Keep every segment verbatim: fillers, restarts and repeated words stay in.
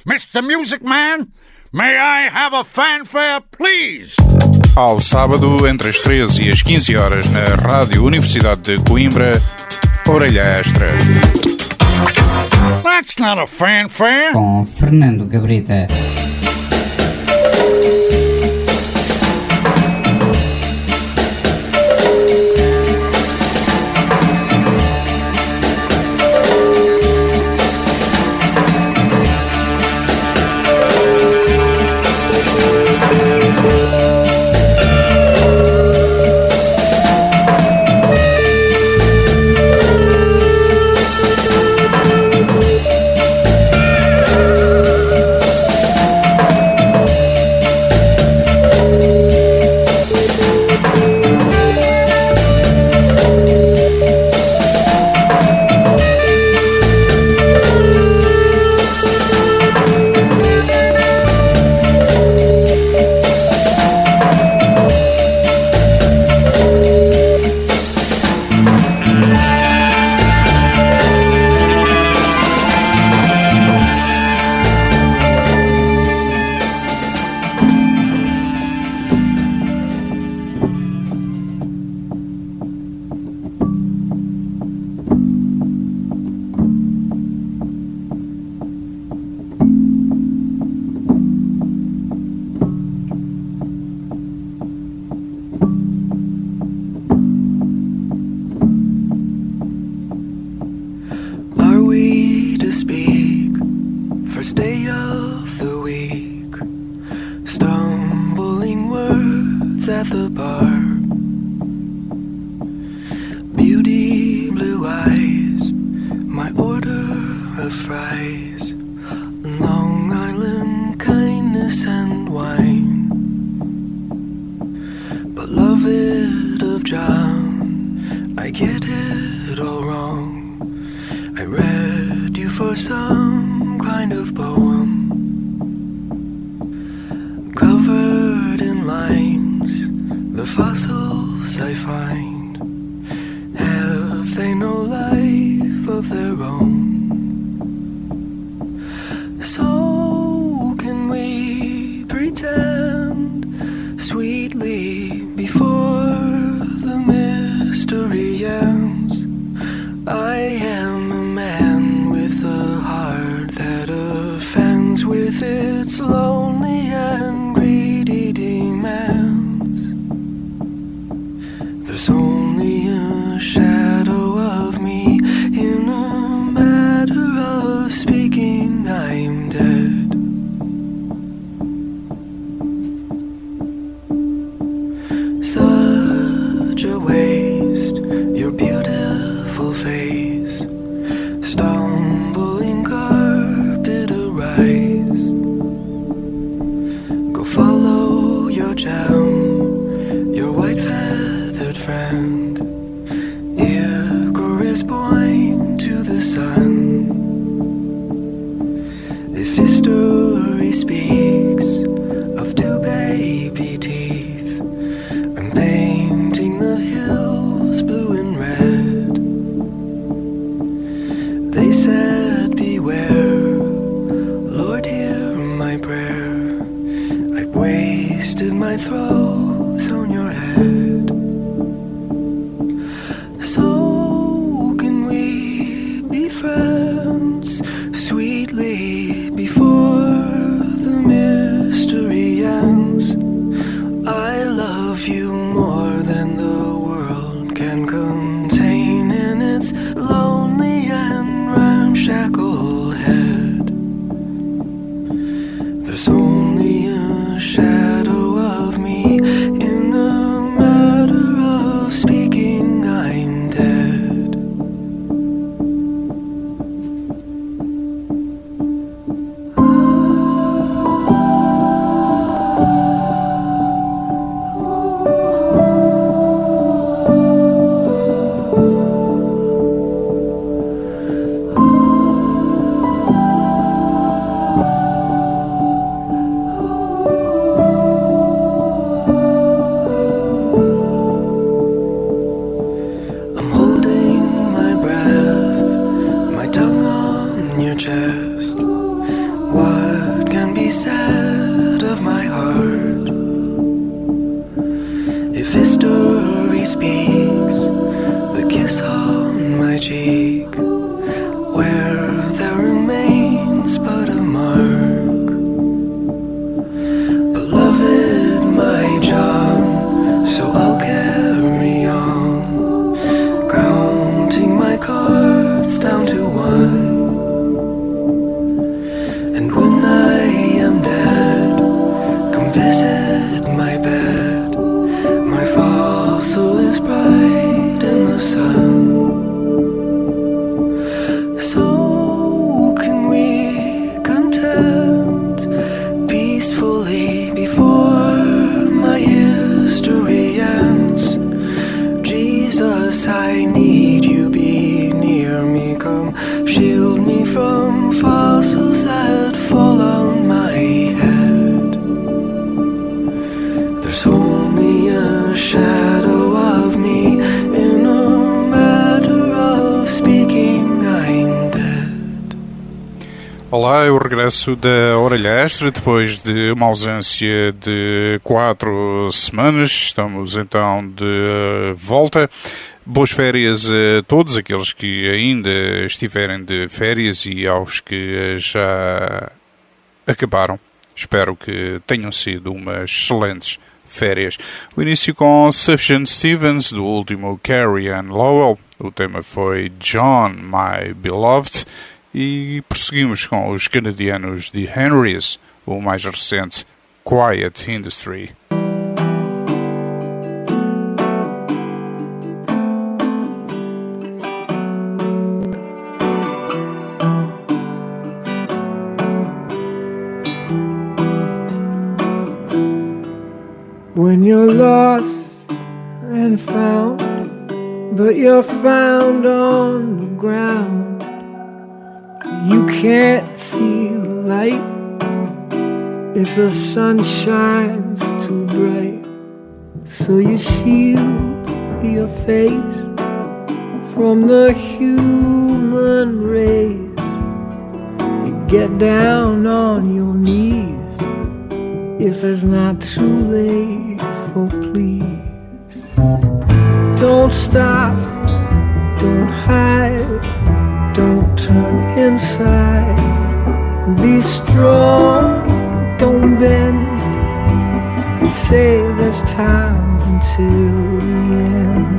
Mister Music Man, may I have a fanfare, please? Ao sábado, entre as treze e as quinze horas, na Rádio Universidade de Coimbra, Orelha Extra. That's not a fanfare. Com Fernando Gabrita. be sad of my heart. If history speaks, the kiss on my cheek, where there remains but a mark. Beloved, my John, so I'll carry on, counting my cards down to one. And when I am dead, come visit my bed. My fossil is bright in the sun. So can we contend peacefully before my history ends. Jesus, I need you, be near me, come shield me from fossils that fall on my head. There's only a shadow of me in a matter of speaking, I'm dead. Olá, eu regresso da Orelha Extra depois de uma ausência de quatro semanas. Estamos então de volta. Boas férias a todos aqueles que ainda estiverem de férias e aos que já acabaram. Espero que tenham sido umas excelentes férias. O início com Sufjan Stevens, do último Carrie Ann Lowell. O tema foi John, My Beloved. E prosseguimos com os canadianos The Henrys, o mais recente Quiet Industry. When you're lost and found, but you're found on the ground, you can't see the light if the sun shines too bright. So you shield your face from the human rays. You get down on your knees if it's not too late for please. Don't stop, don't hide, don't turn inside. Be strong, don't bend, and say there's time until the end.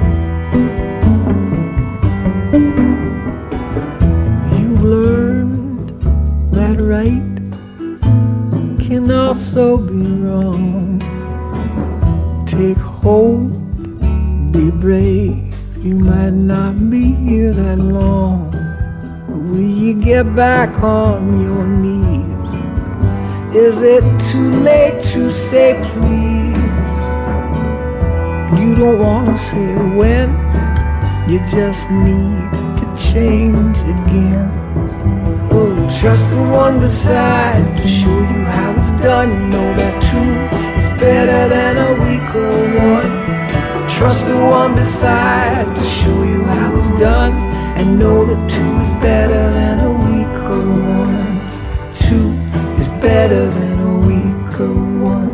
You've learned that right can also be wrong. Take hold, be brave. You might not be here that long. Will you get back on your knees? Is it too late to say please? You don't wanna say when. You just need to change again. Oh, trust the one beside to show you how it's done. You know that two is better than a weak or one. Trust the one beside to show you how it's done. And know that two is better than a weak or one. Two is better than a weak or one.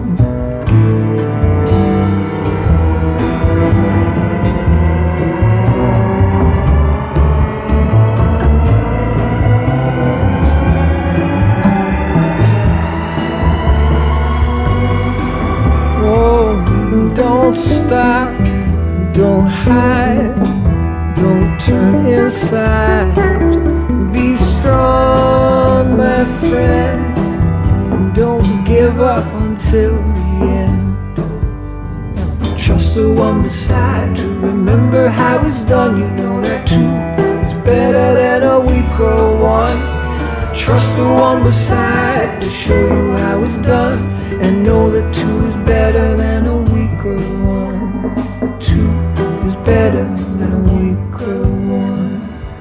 Don't stop, don't hide, don't turn inside. Be strong, my friend, and don't give up until the end. Trust the one beside to remember how it's done. You know that two is better than a weak or one. Trust the one beside to show you how it's done. And know that two is better than a weak or one. Two is better than a weak or one.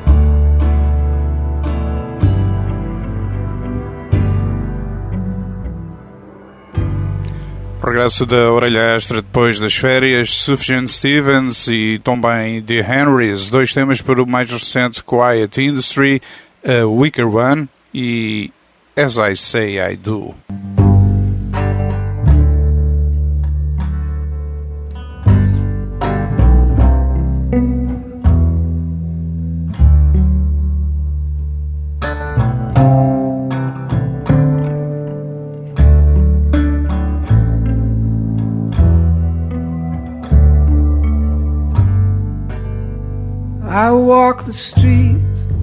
Regresso da Orelha Extra depois das férias. Sufjan Stevens e também The Henrys, dois temas para o mais recente Quiet Industry, a Weaker One. E As I Say I Do. I walk the street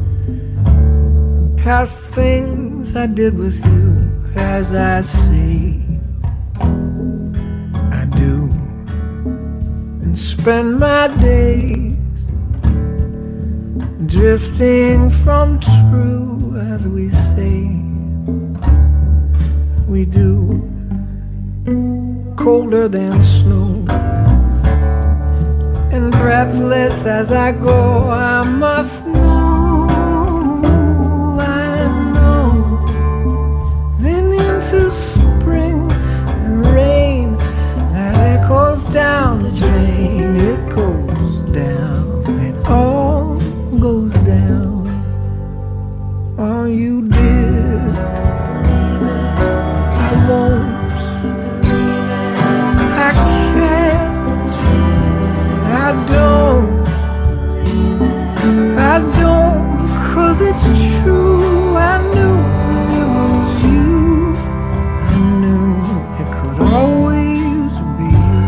past things I did with you, as I say I do, and spend my days drifting from true, as we say we do, colder than snow. And breathless as I go, I must know, I know. Then into spring and rain that echoes down the drain. It goes down, it all goes down. All you did, I won't, I can't. I don't, I don't, because it's true. I knew it was you. I knew it could always be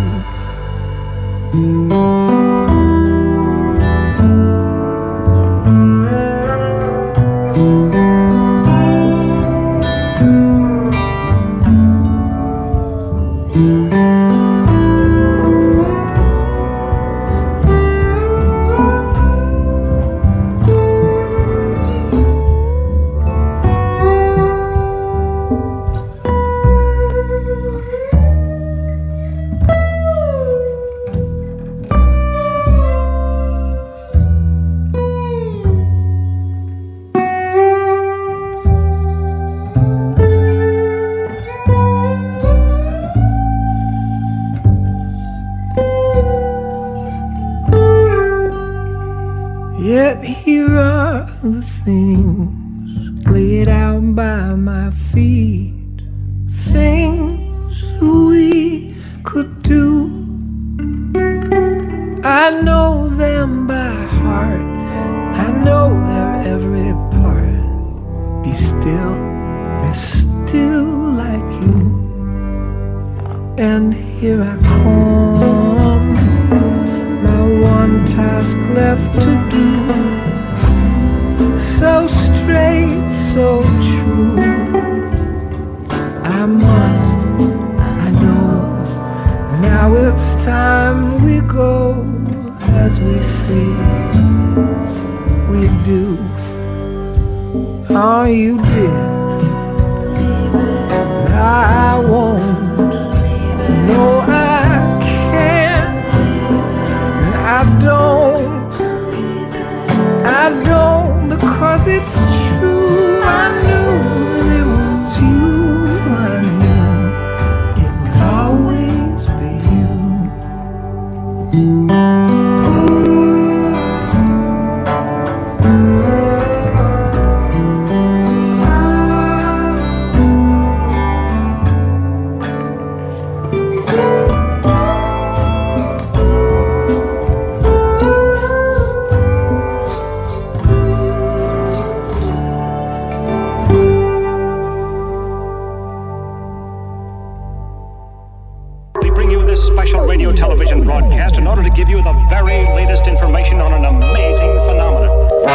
Yet here are the things laid out by my feet, things we could do. I know them by heart, I know their every part. Be still, they're still like you. And here I come, my one task left to do. So straight, so true. I must, I know. Now it's time we go, as we say we do. All you did, I won't. No, I can't. I don't. I don't, because it's true. I knew that it was you. I knew it would always be you. Television broadcast in order to give you the very latest information on an amazing phenomenon.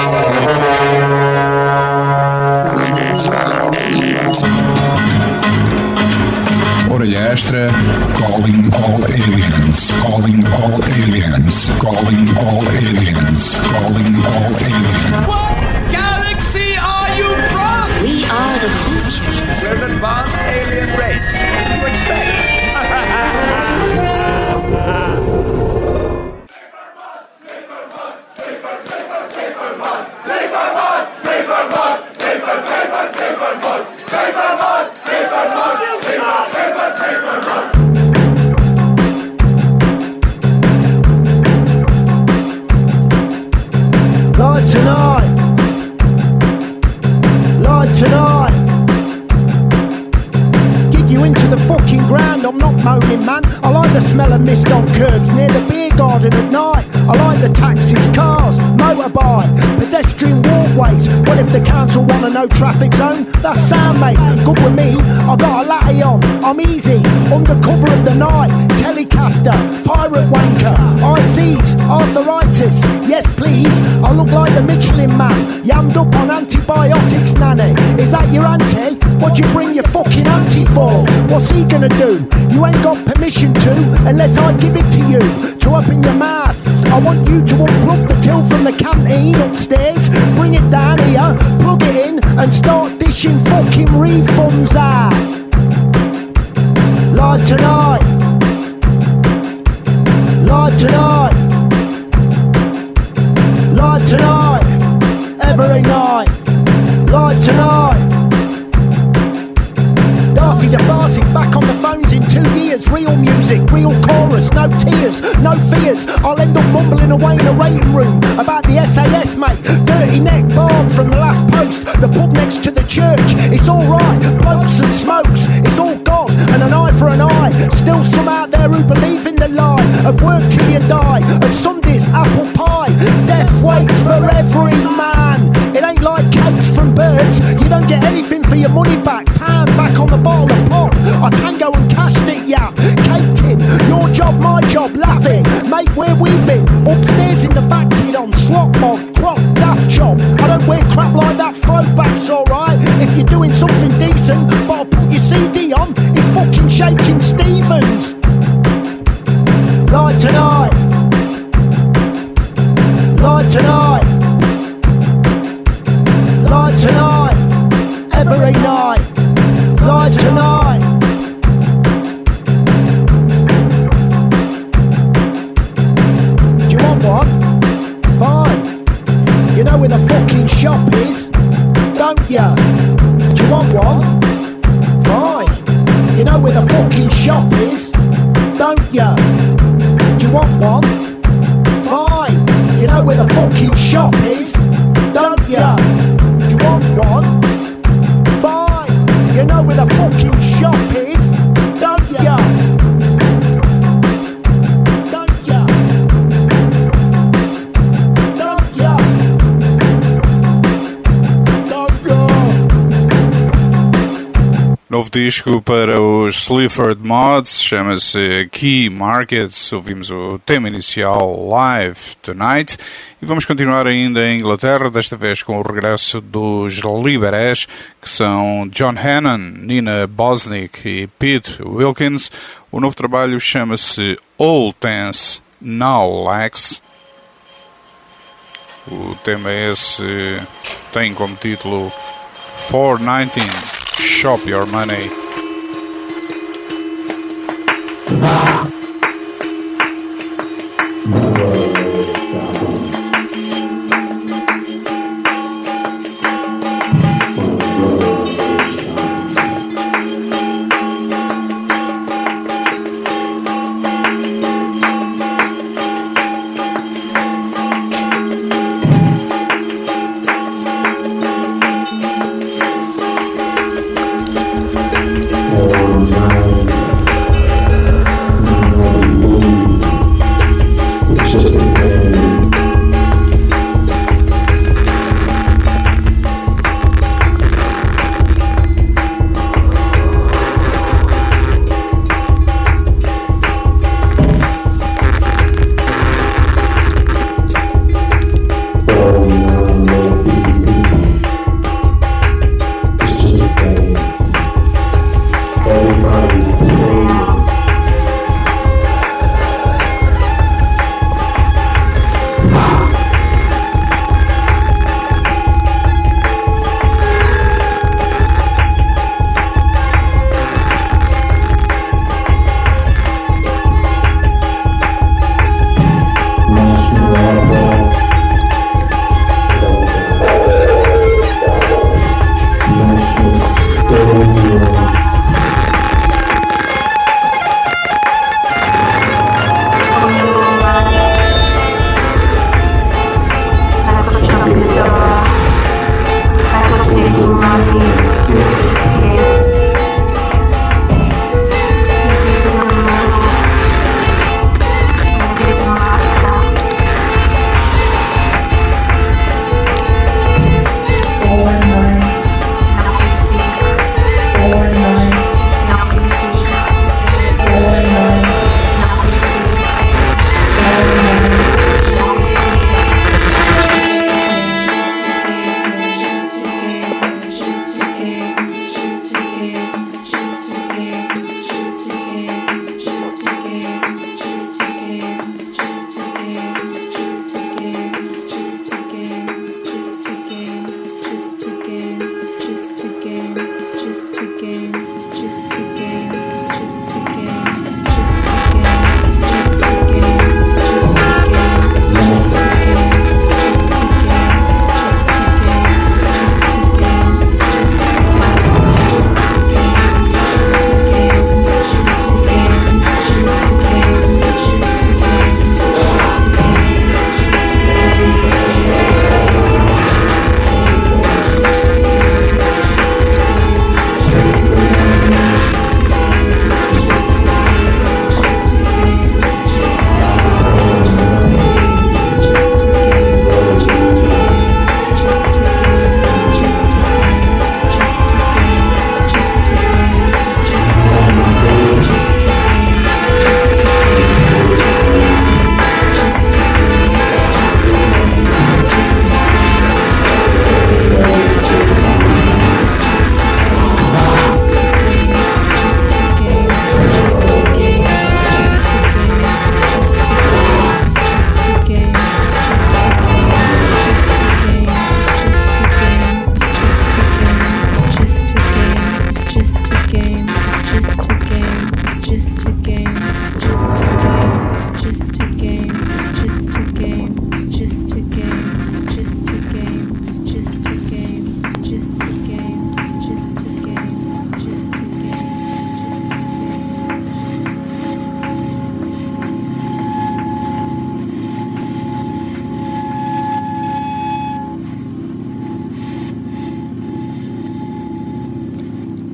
Orelha Extra, calling all aliens, calling all aliens, calling all aliens, calling all aliens. What galaxy are you from? We are the future. We're an advanced alien race. What do you expect? Light tonight, light tonight, grand, I'm not moaning, man. I like the smell of mist on curbs near the beer garden at night. I like the taxis, cars, motorbike, pedestrian walkways. Well, if the council want a no traffic zone, that's sound, mate. Good with me, I got a latte on, I'm easy, under cover of the night. Telecaster, pirate wanker, I Cs, arthritis, yes please. I look like the Michelin man, yammed up on antibiotics, nanny. Is that your auntie? What'd you bring your fucking auntie for? What's he gonna do? You ain't got permission to, unless I give it to you, to up in your mouth. I want you to unplug the till from the canteen upstairs, bring it down here, plug it in, and start dishing fucking refunds out. Live tonight. Live tonight. Live tonight. Every night. Live tonight. Darcy DeFarcy back on the phones in two years. Real music, real chorus, no tears, no fears. I'll end up mumbling away in a waiting room about the S A S, mate. Dirty neck barn from the last post, the pub next to the church. It's alright, blokes and smokes, it's all gone, and an eye for an eye. Still some out there who believe in the lie of work till you die, and Sunday's apple pie. Death waits for every man. It ain't like cakes from birds, you don't get anything for your money back. Pound back on the bottle of pop, I tango and cashed it, yeah. Caked in, your job, my job, laughing. Mate, where we been? Upstairs in the back, kid, on slot mod, crop, daft job. I don't wear crap like that, throwback's alright. If you're doing something decent, but I'll put your C D on, it's fucking Shaking Stevens. Live tonight. Live tonight. Live tonight. Every night. Live tonight. Do you want one? Fine. You know where the fucking shop is, don't ya? Do you want one? Fine. You know where the fucking shop is, don't ya? Do you want one? Fine. You know where the fucking shop is, don't ya? Do you want one? Fine. You know where the fucking shop is, don't ya? Don't ya? Don't ya? Don't ya? Novo disco para os Sleaford Mods, chama-se Key Markets. Ouvimos o tema inicial Live Tonight e vamos continuar ainda em Inglaterra, desta vez com o regresso dos Liberés, que são John Hannon, Nina Bosnick e Pete Wilkins. O novo trabalho chama-se Old Dance Now Lax. O tema esse tem como título four nineteen Shop Your Money. Oh, no.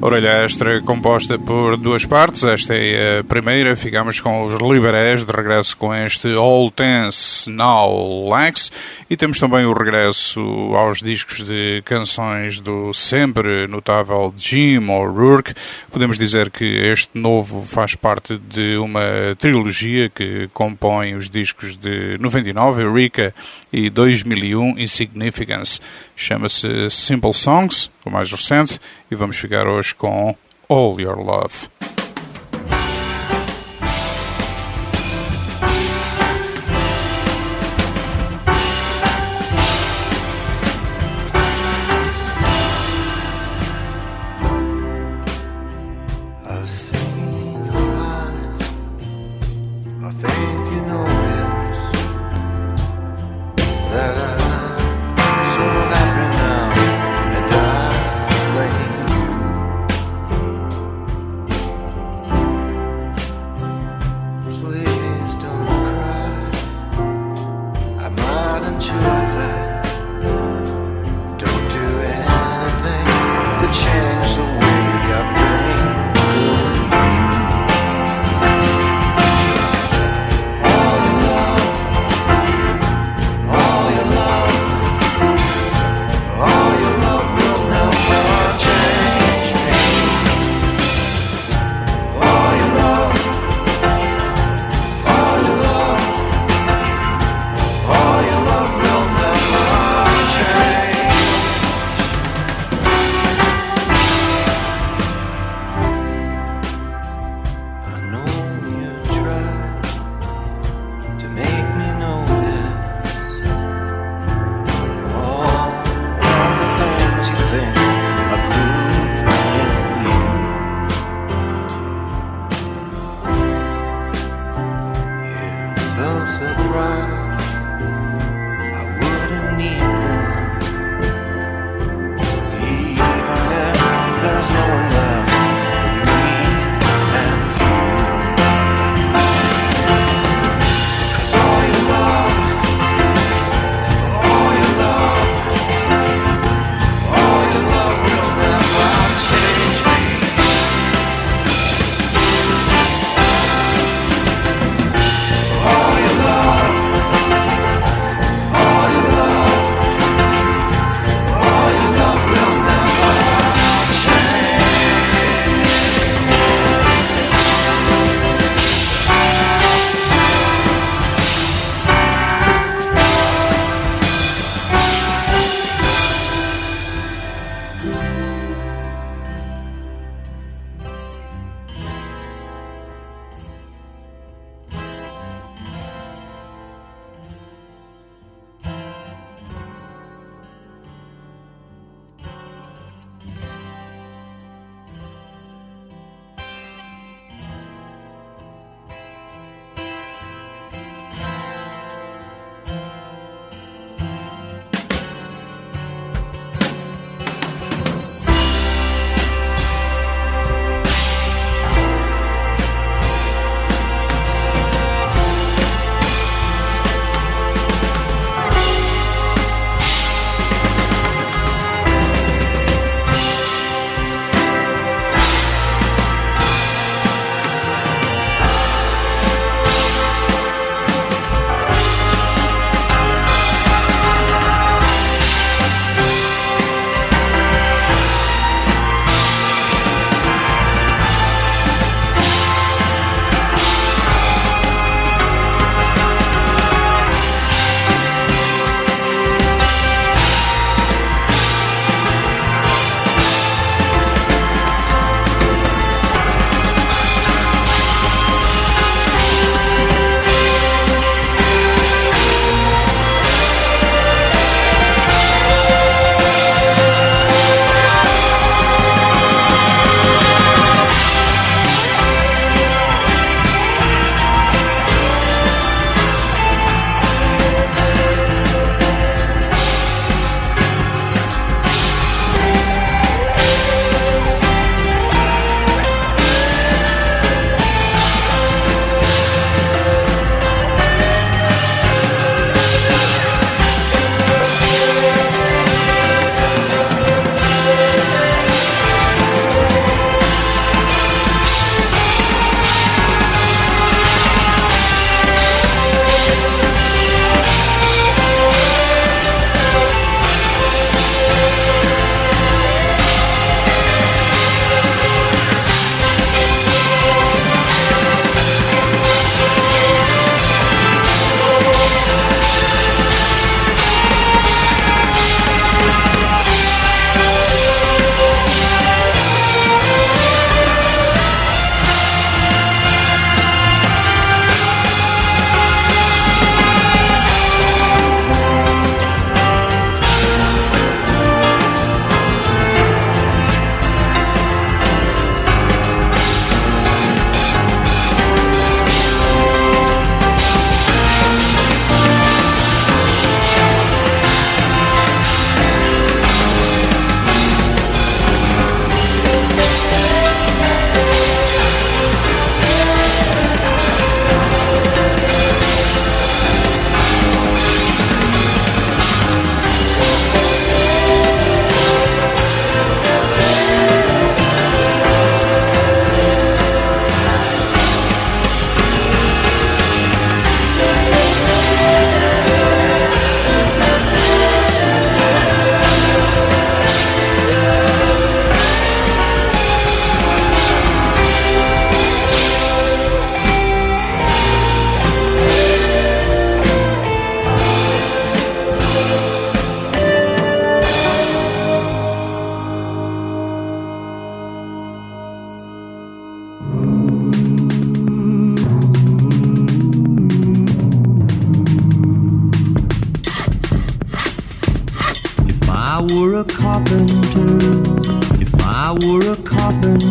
Orelha Extra composta por duas partes. Esta é a primeira. Ficamos com os Liberés de regresso com este All Tense Now Lax. E temos também o regresso aos discos de canções do sempre notável Jim O'Rourke. Podemos dizer que este novo faz parte de uma trilogia que compõe os discos de noventa e nove, Eureka, e dois mil e um, Insignificance. Chama-se Simple Songs, o mais recente, e vamos ficar hoje com All Your Love. I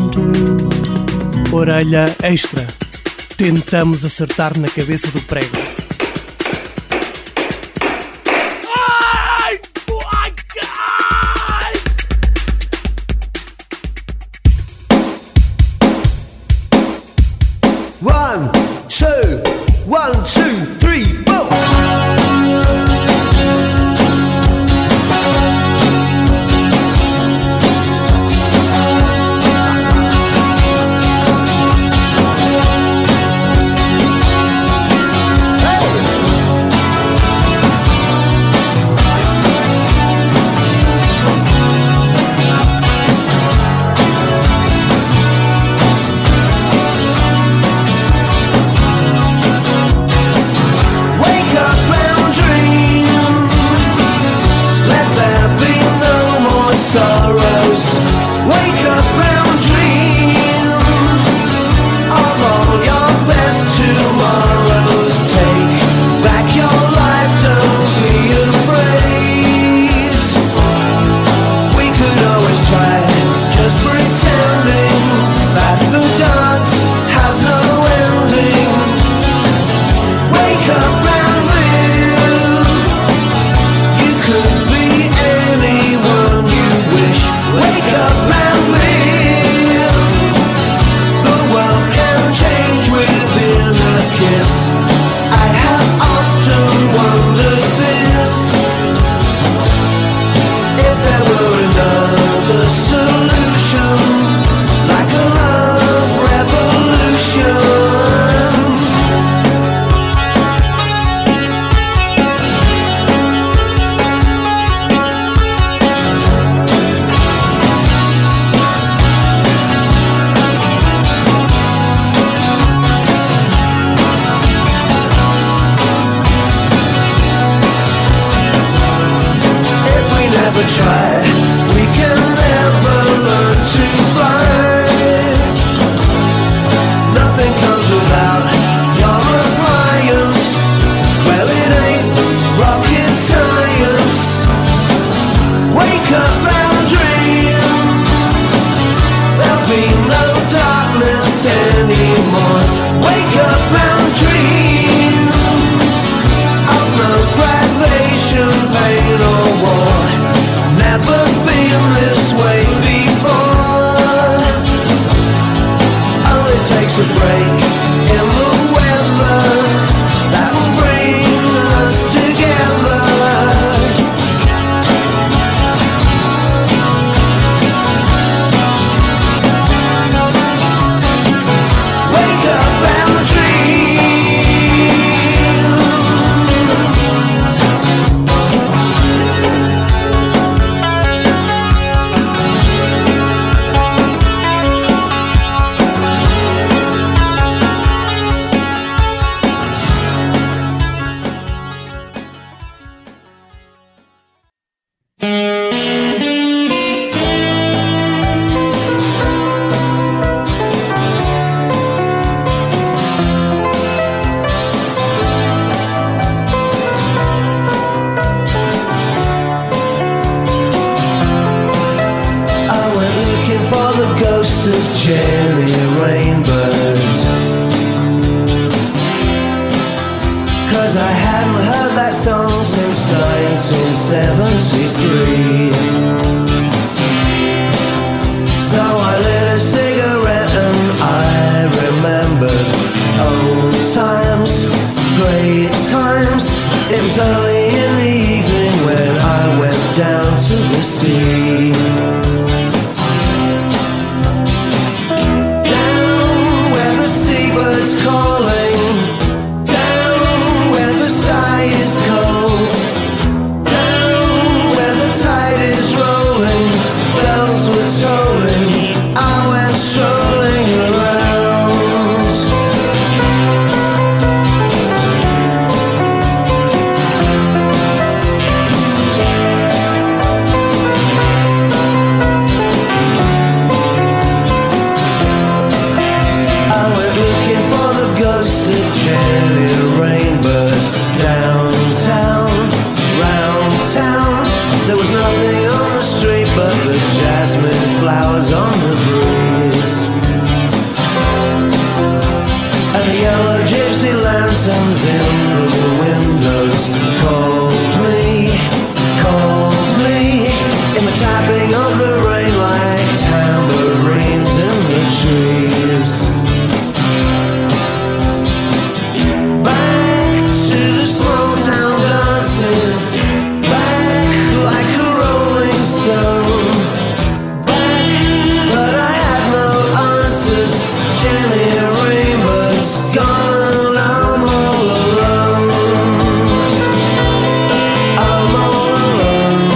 to. Orelha extra. Tentamos acertar na cabeça do prego. One, two, one, two, three, four. Sorrows, wake up and dream of all your best tomorrows. Take back your life, don't be afraid. We could always try, just pretending that the dance has no ending. Wake up and live. You could be anyone you wish. Wake up and live. The world can change within a kiss. I have often wondered this. If there were another solution, like a love revolution. Try, we can never learn to fly. Nothing comes without your appliance. Well, it ain't rocket science. Wake up and dream. There'll be no darkness anymore. Wake up and dream of no privation, pain or war. Never been this way before. Only takes a break in the weather that will bring us together. Wake up and dream. Ghost of Jenny Rainbird, 'cause I hadn't heard that song since nineteen seventy-three. So I lit a cigarette and I remembered old times, great times. It was early in the evening when I went down to the sea. Birds calling, down where the sky is cold, down where the tide is rolling. hands in the windows. Called me, called me, in the tapping of the rain like tambourines in the trees. Back to the small town dances, back like a rolling stone. Back, but I had no answers. Jenny Rainbow's gone and I'm all alone. I'm all alone.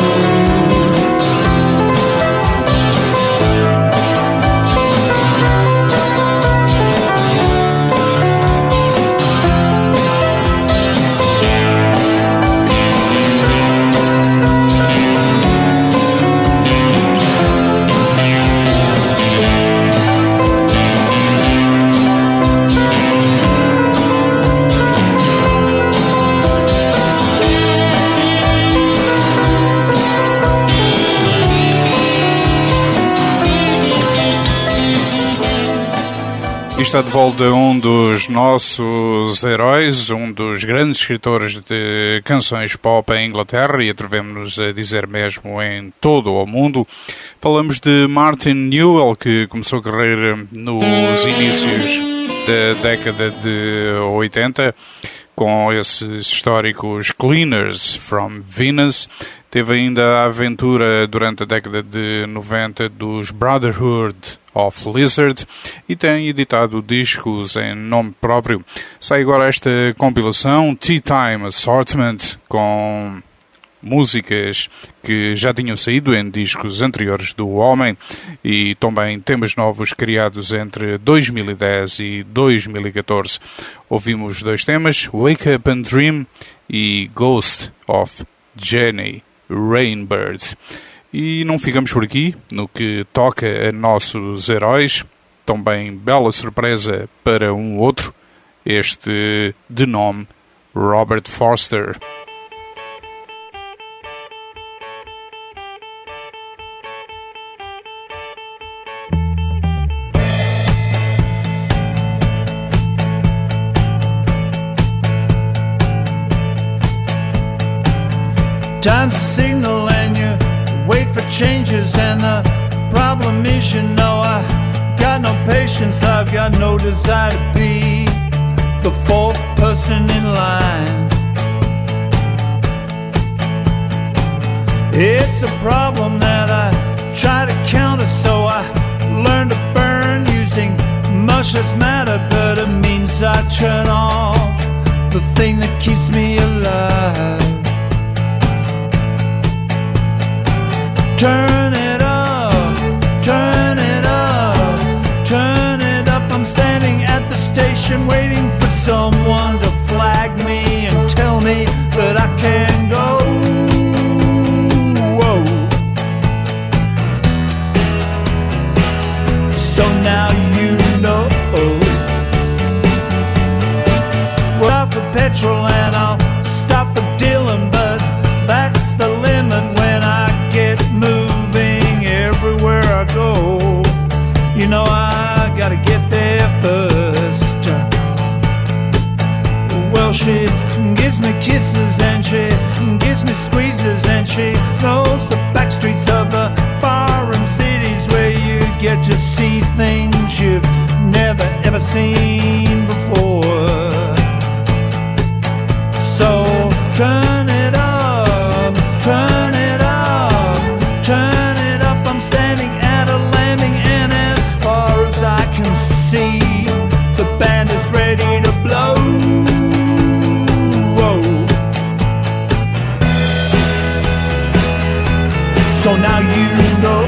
E está de volta um dos nossos heróis, um dos grandes escritores de canções pop em Inglaterra e atrevemos-nos a dizer mesmo em todo o mundo. Falamos de Martin Newell, que começou a carreira nos inícios da década de oitenta, com esses históricos Cleaners from Venus. Teve ainda a aventura durante a década de noventa dos Brotherhood of Lizard e tem editado discos em nome próprio. Sai agora esta compilação Tea Time Assortment com músicas que já tinham saído em discos anteriores do homem e também temas novos criados entre dois mil e dez e dois mil e catorze. Ouvimos dois temas, Wake Up and Dream e Ghost of Jenny Rainbird. E não ficamos por aqui no que toca a nossos heróis. Também bela surpresa para um outro, este de nome Robert Forster. Time's a signal and you wait for changes, and the problem is, you know, I got no patience, I've got no desire to be the fourth person in line. It's a problem that I try to counter, so I learn to burn using much less matter, but it means I turn off the thing that keeps me alive. Turn it up, turn it up, turn it up. I'm standing at the station waiting for someone to flag me and tell me that I can go. Whoa. So now you know. We're out for petrol and I'll stop for dealing, but that's the limit when I get moving everywhere I go. You know I gotta get there first. Well, she gives me kisses and she gives me squeezes, and she knows the back streets of the foreign cities where you get to see things you've never ever seen before. So turn it up, turn it up, turn it up. I'm standing at a landing, and as far as I can see, the band is ready to blow. Whoa. So now you know.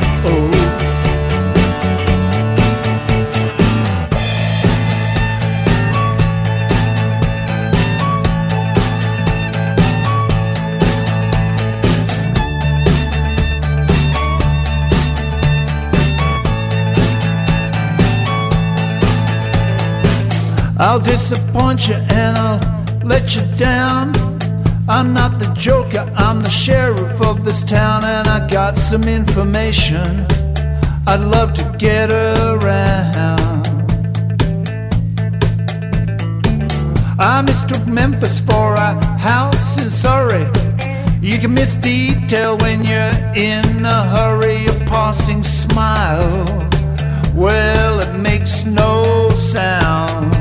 I'll disappoint you and I'll let you down. I'm not the joker, I'm the sheriff of this town, and I got some information I'd love to get around. I mistook Memphis for a house in Surrey. You can miss detail when you're in a hurry. A passing smile, well, it makes no sound.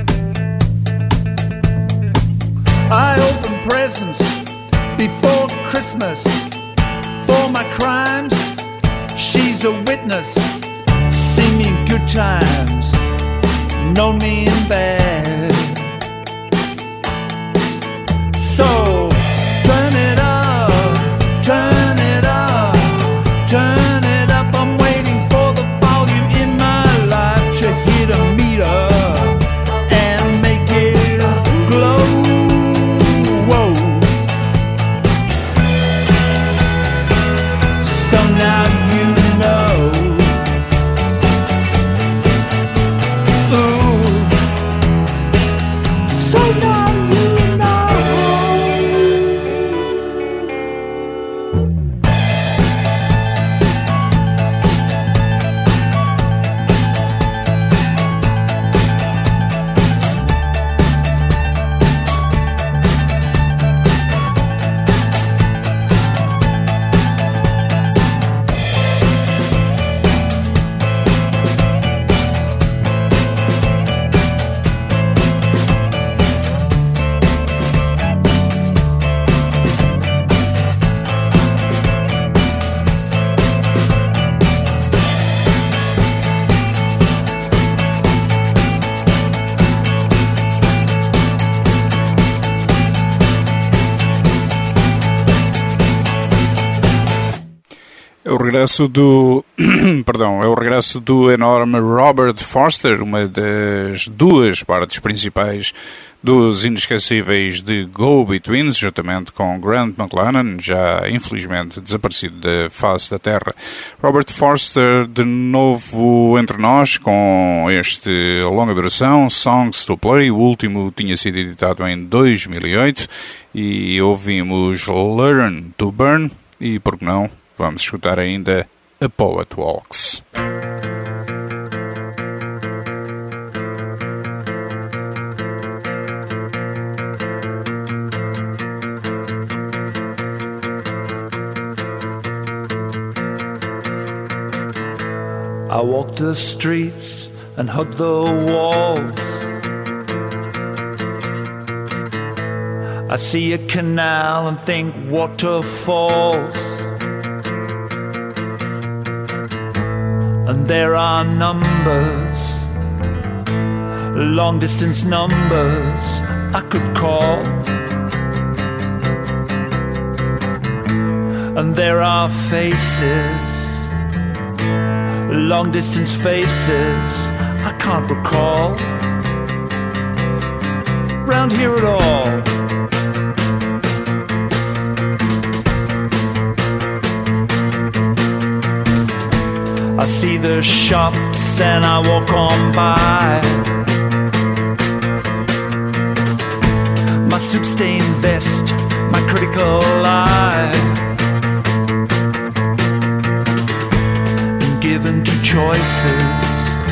I open presents before Christmas for my crimes. She's a witness, seen me in good times, known me in bad. So turn it up, turn it up, turn it up. I'm waiting for the volume in my life to hit a meter and make it glow. Whoa. So now you know. Ooh. So now you know. É o regresso do perdão, é o regresso do enorme Robert Forster, uma das duas partes principais dos inesquecíveis de Go-Betweens, juntamente com Grant McLennan, já infelizmente desaparecido da face da Terra. Robert Forster de novo entre nós com este longa duração, Songs to Play. O último tinha sido editado em dois mil e oito e ouvimos Learn to Burn e, por que não, vamos escutar ainda A Poet Walks. I walk the streets and hug the walls. I see a canal and think waterfalls. And there are numbers, long distance numbers I could call. And there are faces, long distance faces I can't recall. Round here at all. I see the shops and I walk on by. My soup-stained vest, my critical eye. And given two choices,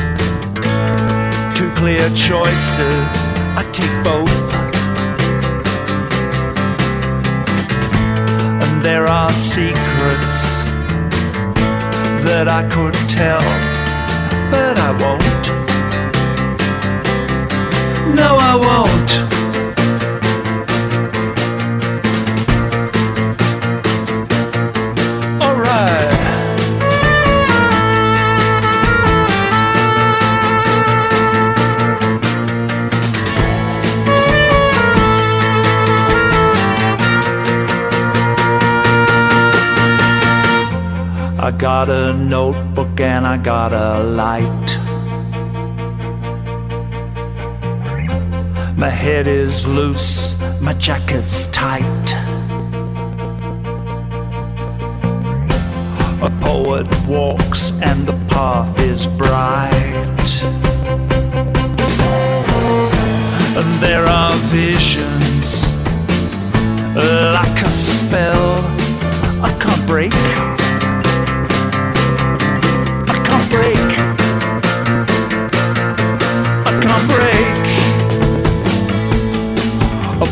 two clear choices, I take both. And there are secrets that I could tell, but I won't. No, I won't. All right. I got a notebook and I got a light. My head is loose, my jacket's tight. A poet walks and the path is bright. And there are visions, like a spell I can't break. Break. I can't break.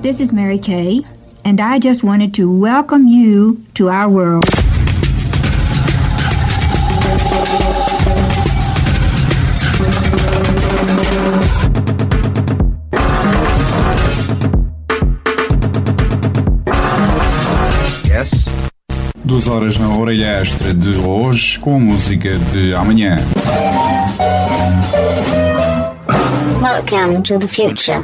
This is Mary Kay, and I just wanted to welcome you to our world. Yes. Duas horas na orelha extra de hoje com a música de amanhã. Welcome to the future.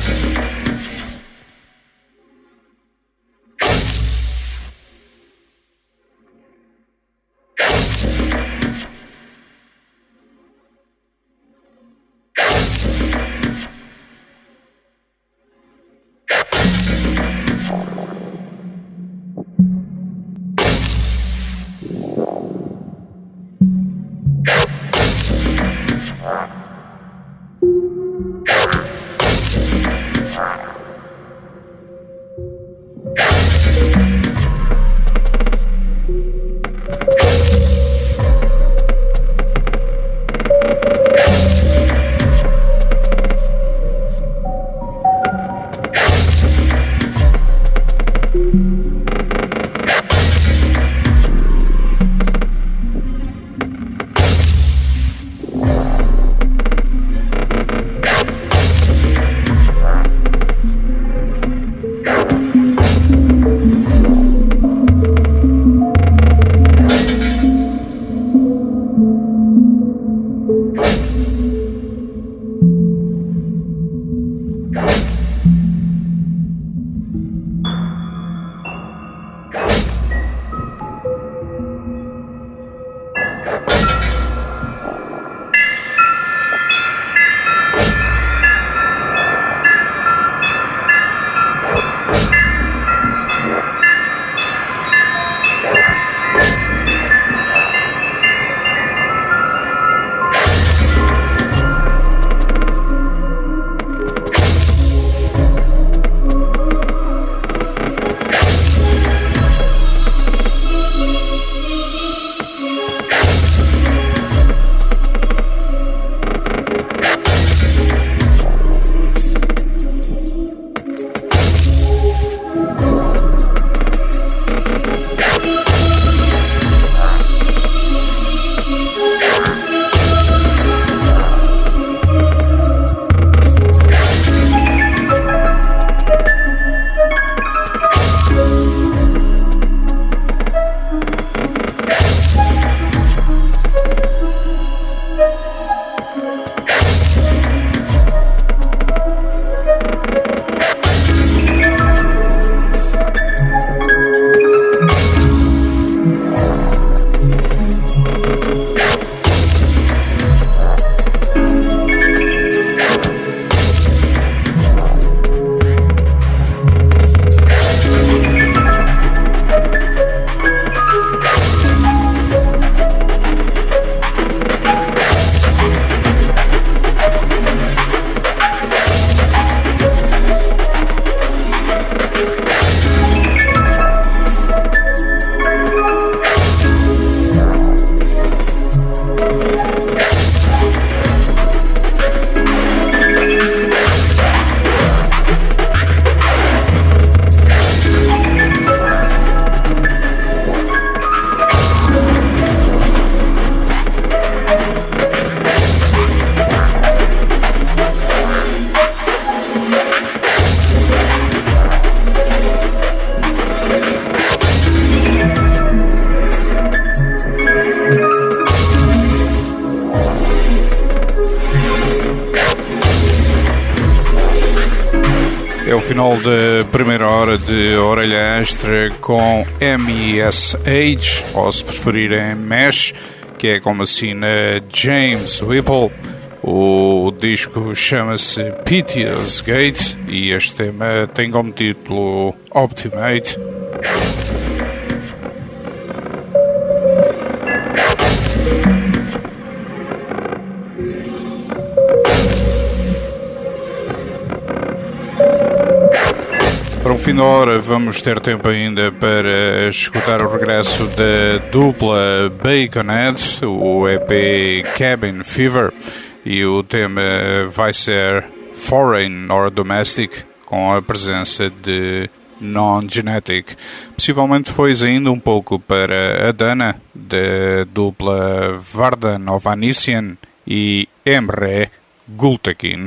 É o final da primeira hora de Orelha Extra com M E S H, ou se preferirem Mesh, que é como assina James Whipple. O disco chama-se Piteous Gate e este tema tem como título Optimate. Para o fim da hora vamos ter tempo ainda para escutar o regresso da dupla Baconhead, o E P Cabin Fever, e o tema vai ser Foreign or Domestic, com a presença de Non-Genetic. Possivelmente depois ainda um pouco para Adana, da dupla Vardan Ovanessian e Emre Gültekin.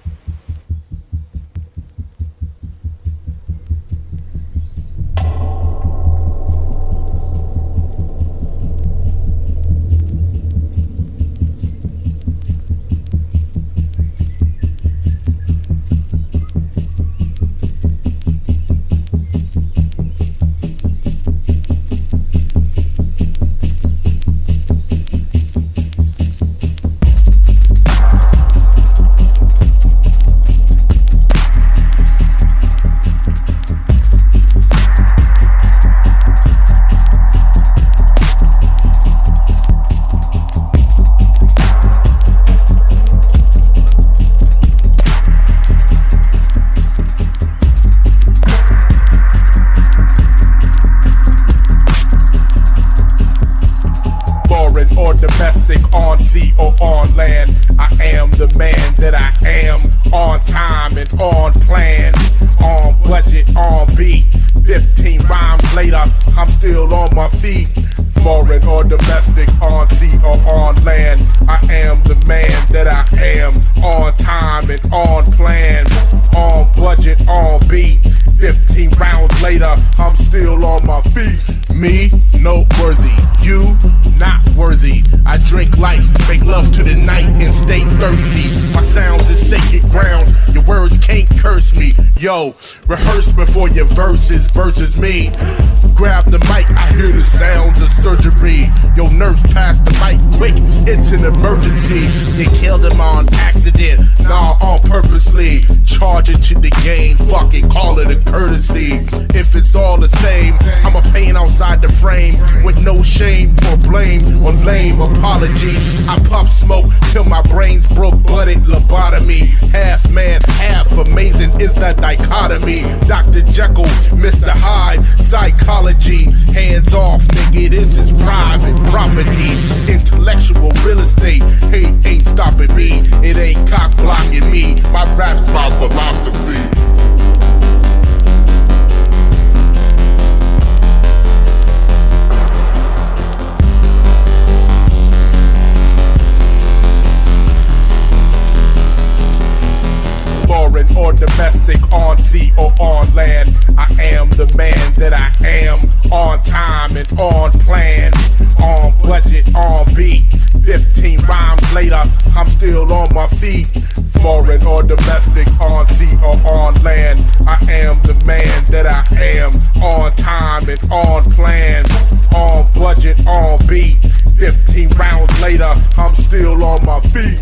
Yo, rehearse before your verses versus me. Grab the mic, I hear the sounds of surgery. Yo, nurse, pass the mic quick, it's an emergency. They killed him on accident, nah, on purposely. Charge it to the game, fuck it, call it a courtesy. If it's all the same, I'm a pain outside the frame with no shame or blame or lame apologies. I puff smoke till my brain's broke, blooded lobotomy. Half man, half amazing is the dichotomy. Doctor Jekyll, Mister Hyde, psychology. Hands off, nigga, this is private property. Intellectual real estate, hate ain't stopping me. It ain't cock blocking me. My rap's my philosophy. Foreign or domestic, on sea or on land, I am the man that I am, on time and on plan, on budget, on beat. Fifteen rhymes later, I'm still on my feet. Foreign or domestic, on sea or on land, I am the man that I am, on time and on plan, on budget, on beat. Fifteen rounds later, I'm still on my feet.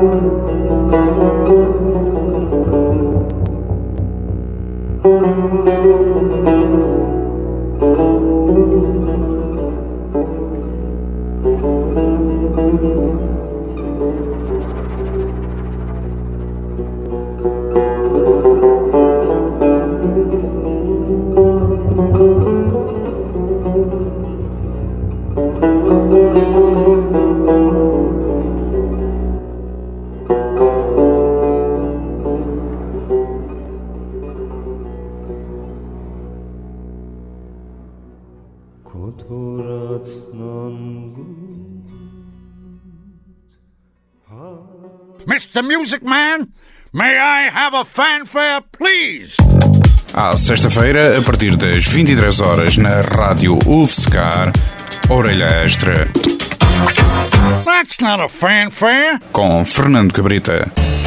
Mister Music Man, may I have a fanfare, please? À sexta-feira, a partir das vinte e três horas, na Rádio U F S C A R, Orelha Extra. That's not a fanfare. Com Fernando Cabrita.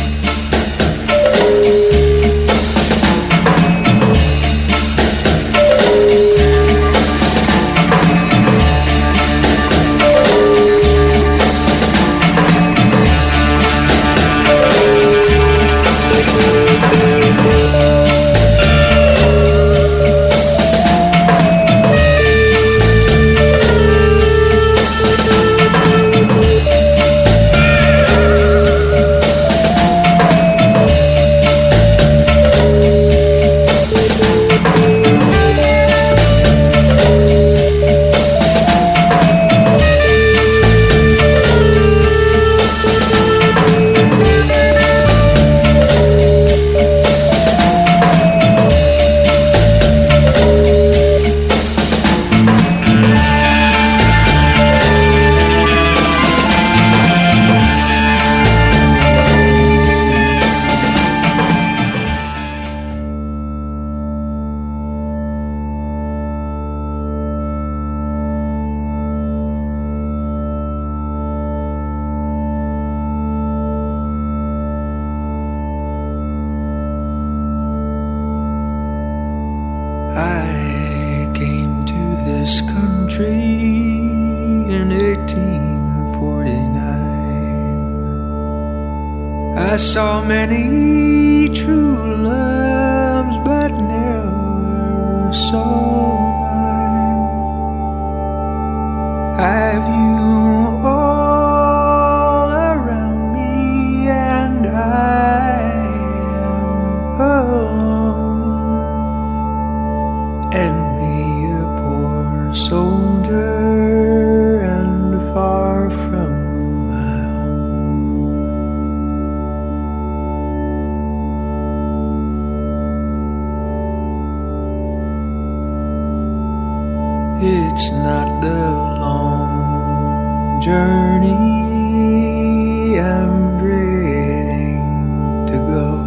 I came to this country in eighteen forty-nine. I saw many true loves, but never saw mine. I view all around me, and I am alone. Envy a poor soldier and far from my home. It's not the long journey I'm dreading to go,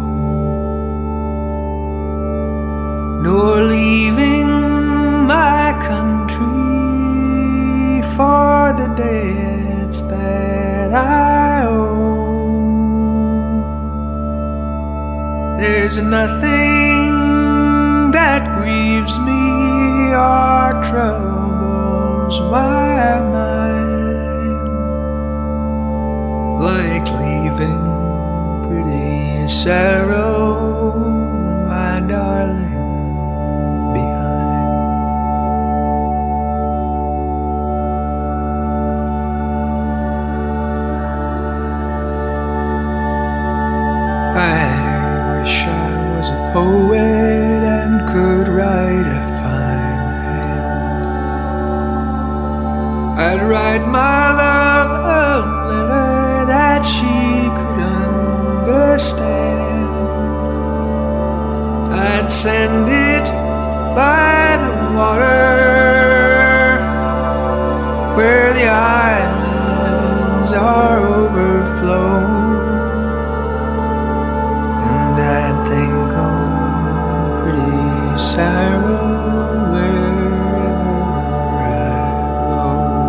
nor leaving my country for the debts that I owe. There's nothing that grieves me or troubles my mind like leaving pretty Sarah, my darling. I wish I was a poet and could write a fine hand. I'd write my love a letter that she could understand. I'd send it by the water where the islands are overflowed. I'd think on pretty Sarah wherever I go.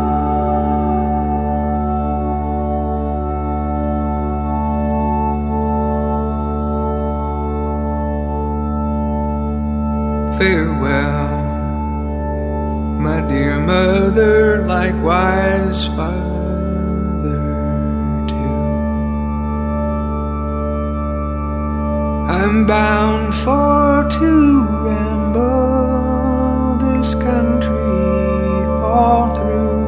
Farewell, my dear mother, likewise father too. I'm bound for to ramble this country all through.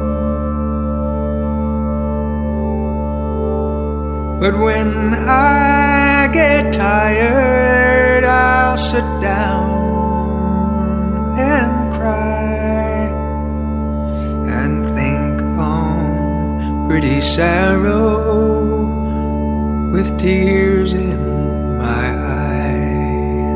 But when I get tired, I'll sit down and cry and think on pretty Sarah with tears in my eyes.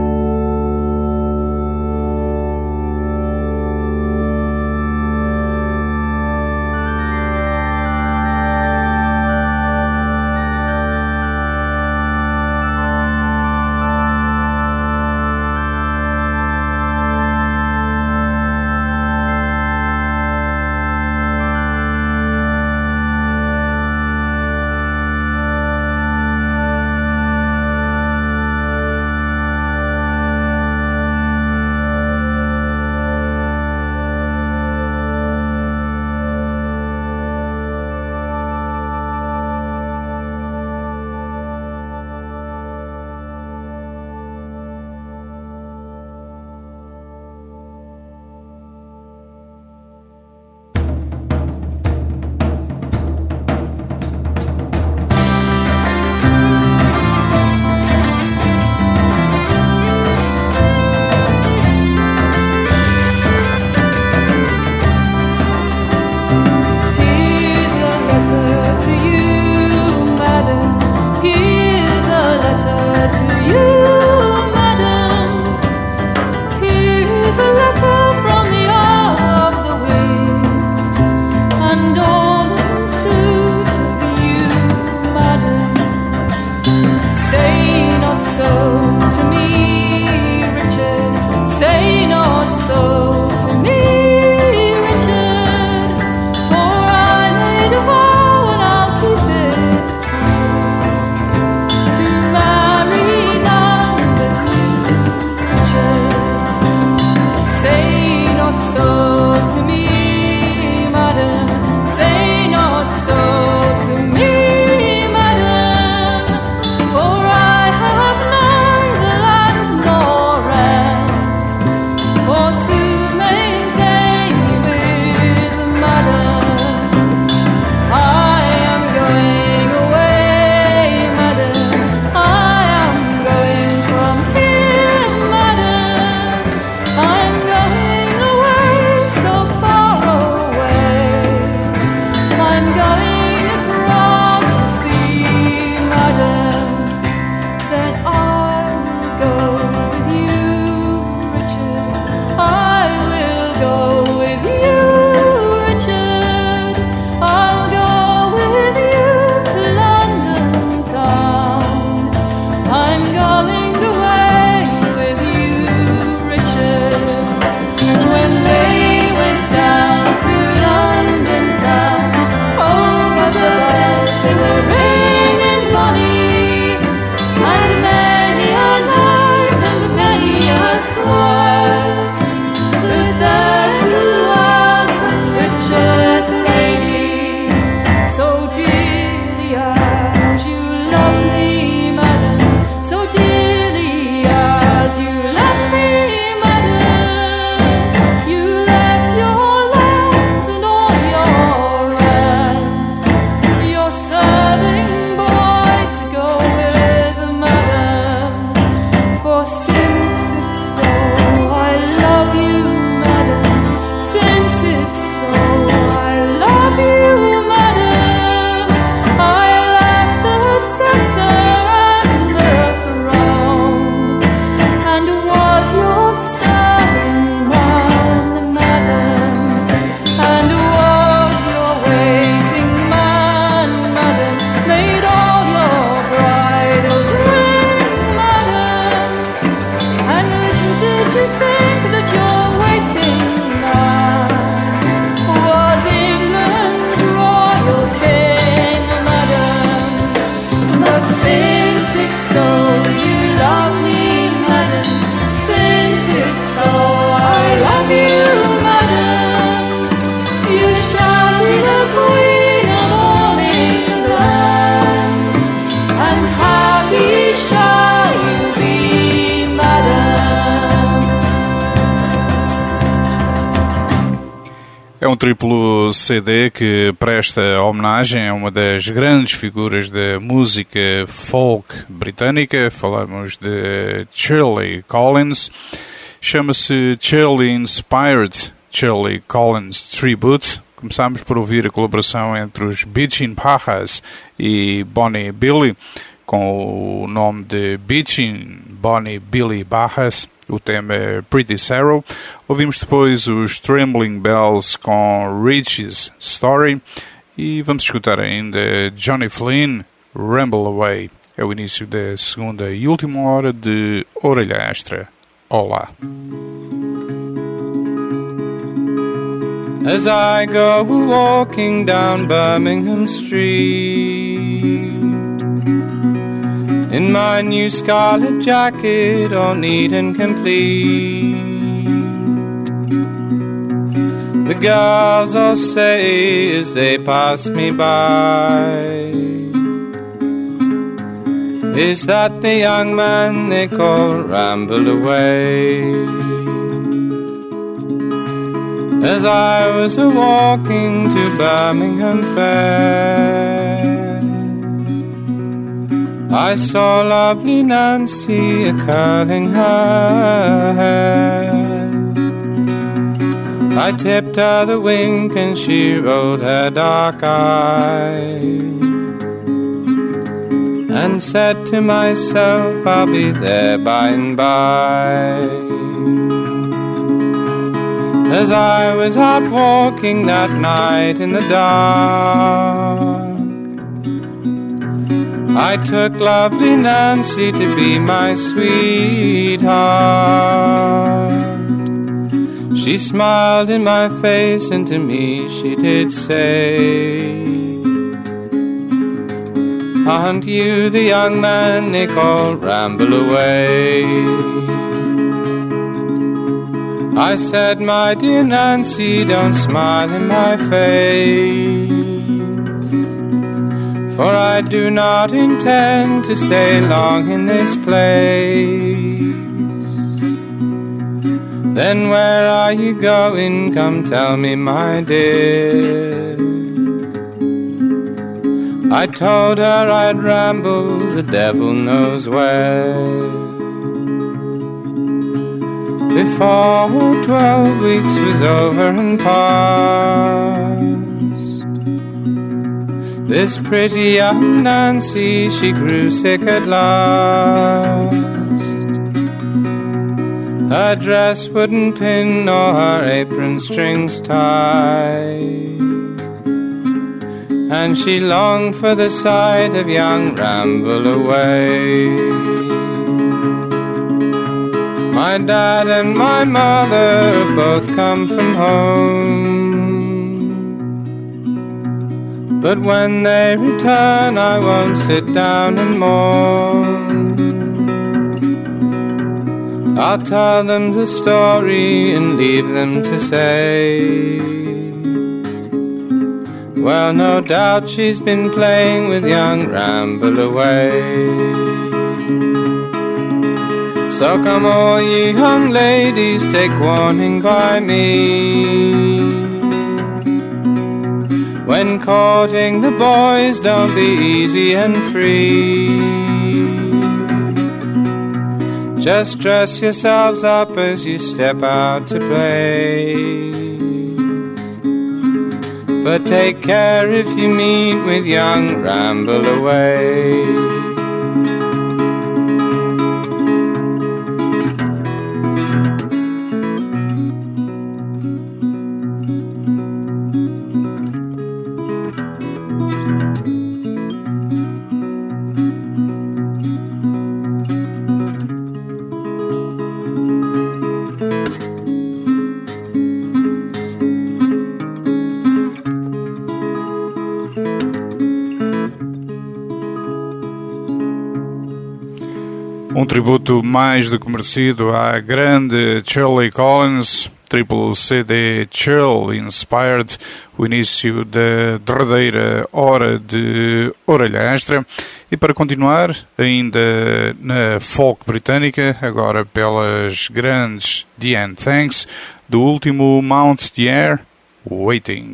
triplo C D que presta homenagem a uma das grandes figuras da música folk britânica. Falamos de Shirley Collins. Chama-se Shirley Inspired Shirley Collins Tribute. Começámos por ouvir a colaboração entre os Beachin Pajas e Bonnie Billy, com o nome de Beachin Bonnie Billy Pajas. O tema é Pretty Sorrow. Ouvimos depois os Trembling Bells com Richie's Story. E vamos escutar ainda Johnny Flynn, Ramble Away. É o início da segunda e última hora de Orelha Extra. Olá. As I go walking down Birmingham Street in my new scarlet jacket, all neat and complete, the girls all say as they pass me by, is that the young man they call Ramble Away? As I was a-walking to Birmingham Fair, I saw lovely Nancy a-curling her hair. I tipped her the wink and she rolled her dark eye and said to myself, I'll be there by and by. As I was out walking that night in the dark, I took lovely Nancy to be my sweetheart. She smiled in my face and to me she did say, aren't you the young man they call Ramble Away? I said, my dear Nancy, don't smile in my face, for I do not intend to stay long in this place. Then where are you going? Come tell me, my dear. I told her I'd ramble, the devil knows where. Before twelve weeks was over and past, this pretty young Nancy, she grew sick at last. Her dress wouldn't pin nor her apron strings tie, and she longed for the sight of young Ramble Away. My dad and my mother both come from home, but when they return I won't sit down and mourn. I'll tell them the story and leave them to say, well, no doubt she's been playing with young Ramble Away. So come all ye young ladies, take warning by me. When courting the boys, don't be easy and free. Just dress yourselves up as you step out to play, but take care if you meet with young Ramble Away. Um tributo mais do que merecido à grande Shirley Collins, triplo C D Shirley Inspired, o início da derradeira hora de Orelha Extra. E para continuar, ainda na folk britânica, agora pelas grandes Diane Thanks, do último Mount the Air, Waiting.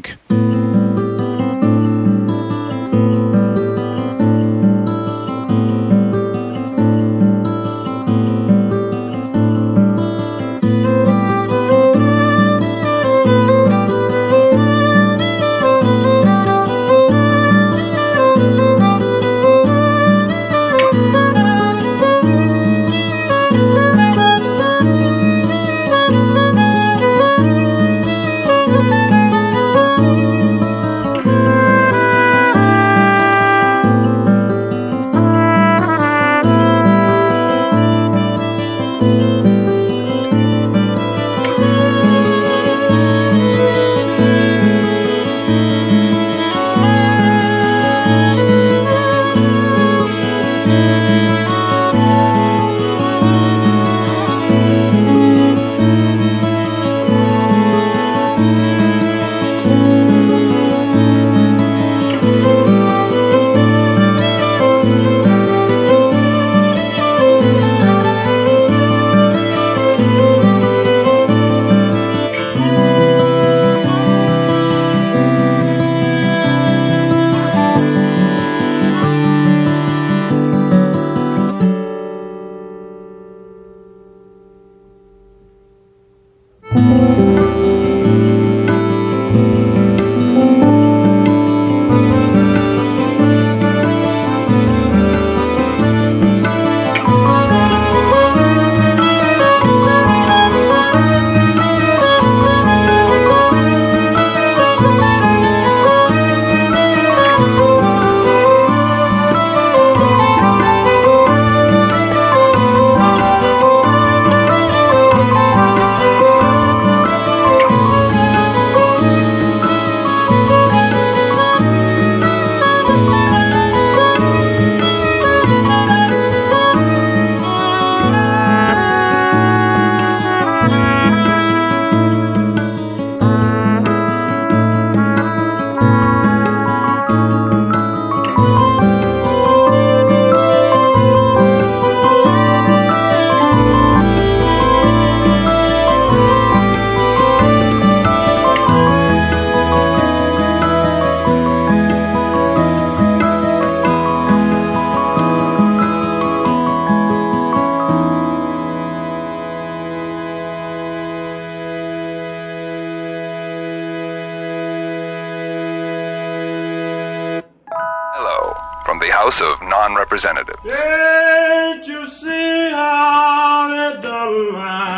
from the House of Non-Representatives. Can't you see how it done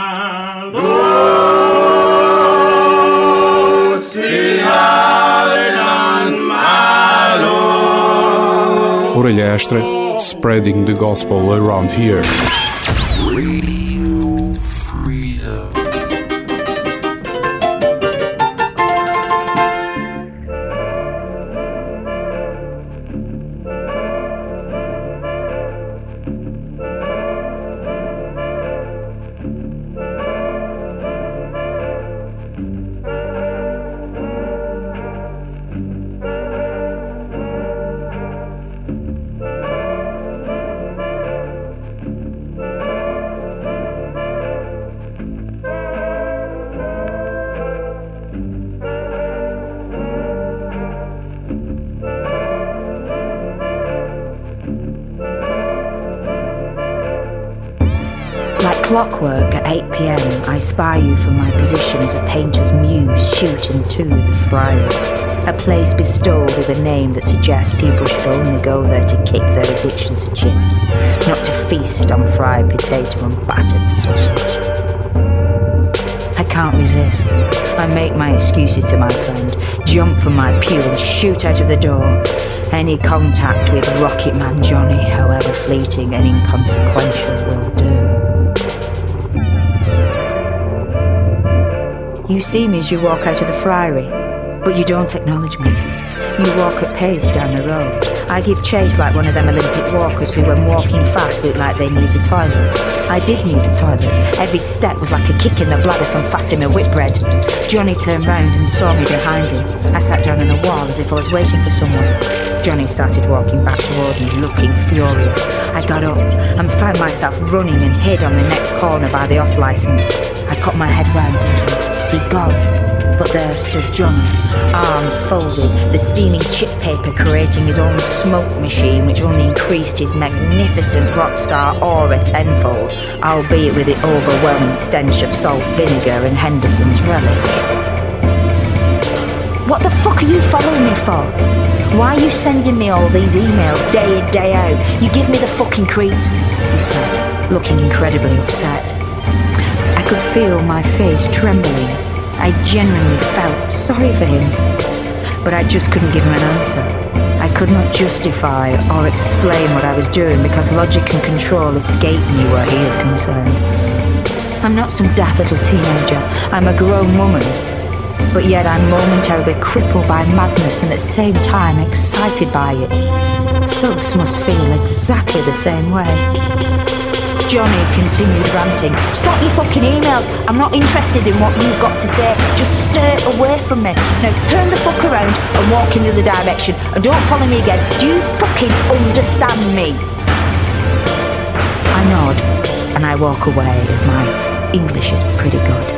my Lord? See how it done my Lord. Orelha Extra, spreading the gospel around here. Radio Freedom. Clockwork at eight p.m. I spy you from my position as a painter's muse shooting to the friary, a place bestowed with a name that suggests people should only go there to kick their addiction to chips, not to feast on fried potato and battered sausage. I can't resist. I make my excuses to my friend, jump from my pew and shoot out of the door. Any contact with Rocket Man Johnny, however fleeting and inconsequential, will do. You see me as you walk out of the friary, but you don't acknowledge me. You walk at pace down the road. I give chase like one of them Olympic walkers who, when walking fast, look like they need the toilet. I did need the toilet. Every step was like a kick in the bladder from Fatima Whitbread. Johnny turned round and saw me behind him. I sat down on a wall as if I was waiting for someone. Johnny started walking back towards me, looking furious. I got up and found myself running and hid on the next corner by the off-licence. I put my head round thinking, he'd gone. But there stood Johnny, arms folded, the steaming chip paper creating his own smoke machine, which only increased his magnificent rock star aura tenfold, albeit with the overwhelming stench of salt vinegar and Henderson's relic. What the fuck are you following me for? Why are you sending me all these emails day in, day out? You give me the fucking creeps, he said, looking incredibly upset. I could feel my face trembling. I genuinely felt sorry for him, but I just couldn't give him an answer. I could not justify or explain what I was doing because logic and control escaped me where he is concerned. I'm not some daft little teenager. I'm a grown woman, but yet I'm momentarily crippled by madness and at the same time excited by it. Subs must feel exactly the same way. Johnny continued ranting. Stop your fucking emails. I'm not interested in what you've got to say. Just stay away from me. Now turn the fuck around and walk in the other direction and don't follow me again. Do you fucking understand me? I nod and I walk away as my English is pretty good.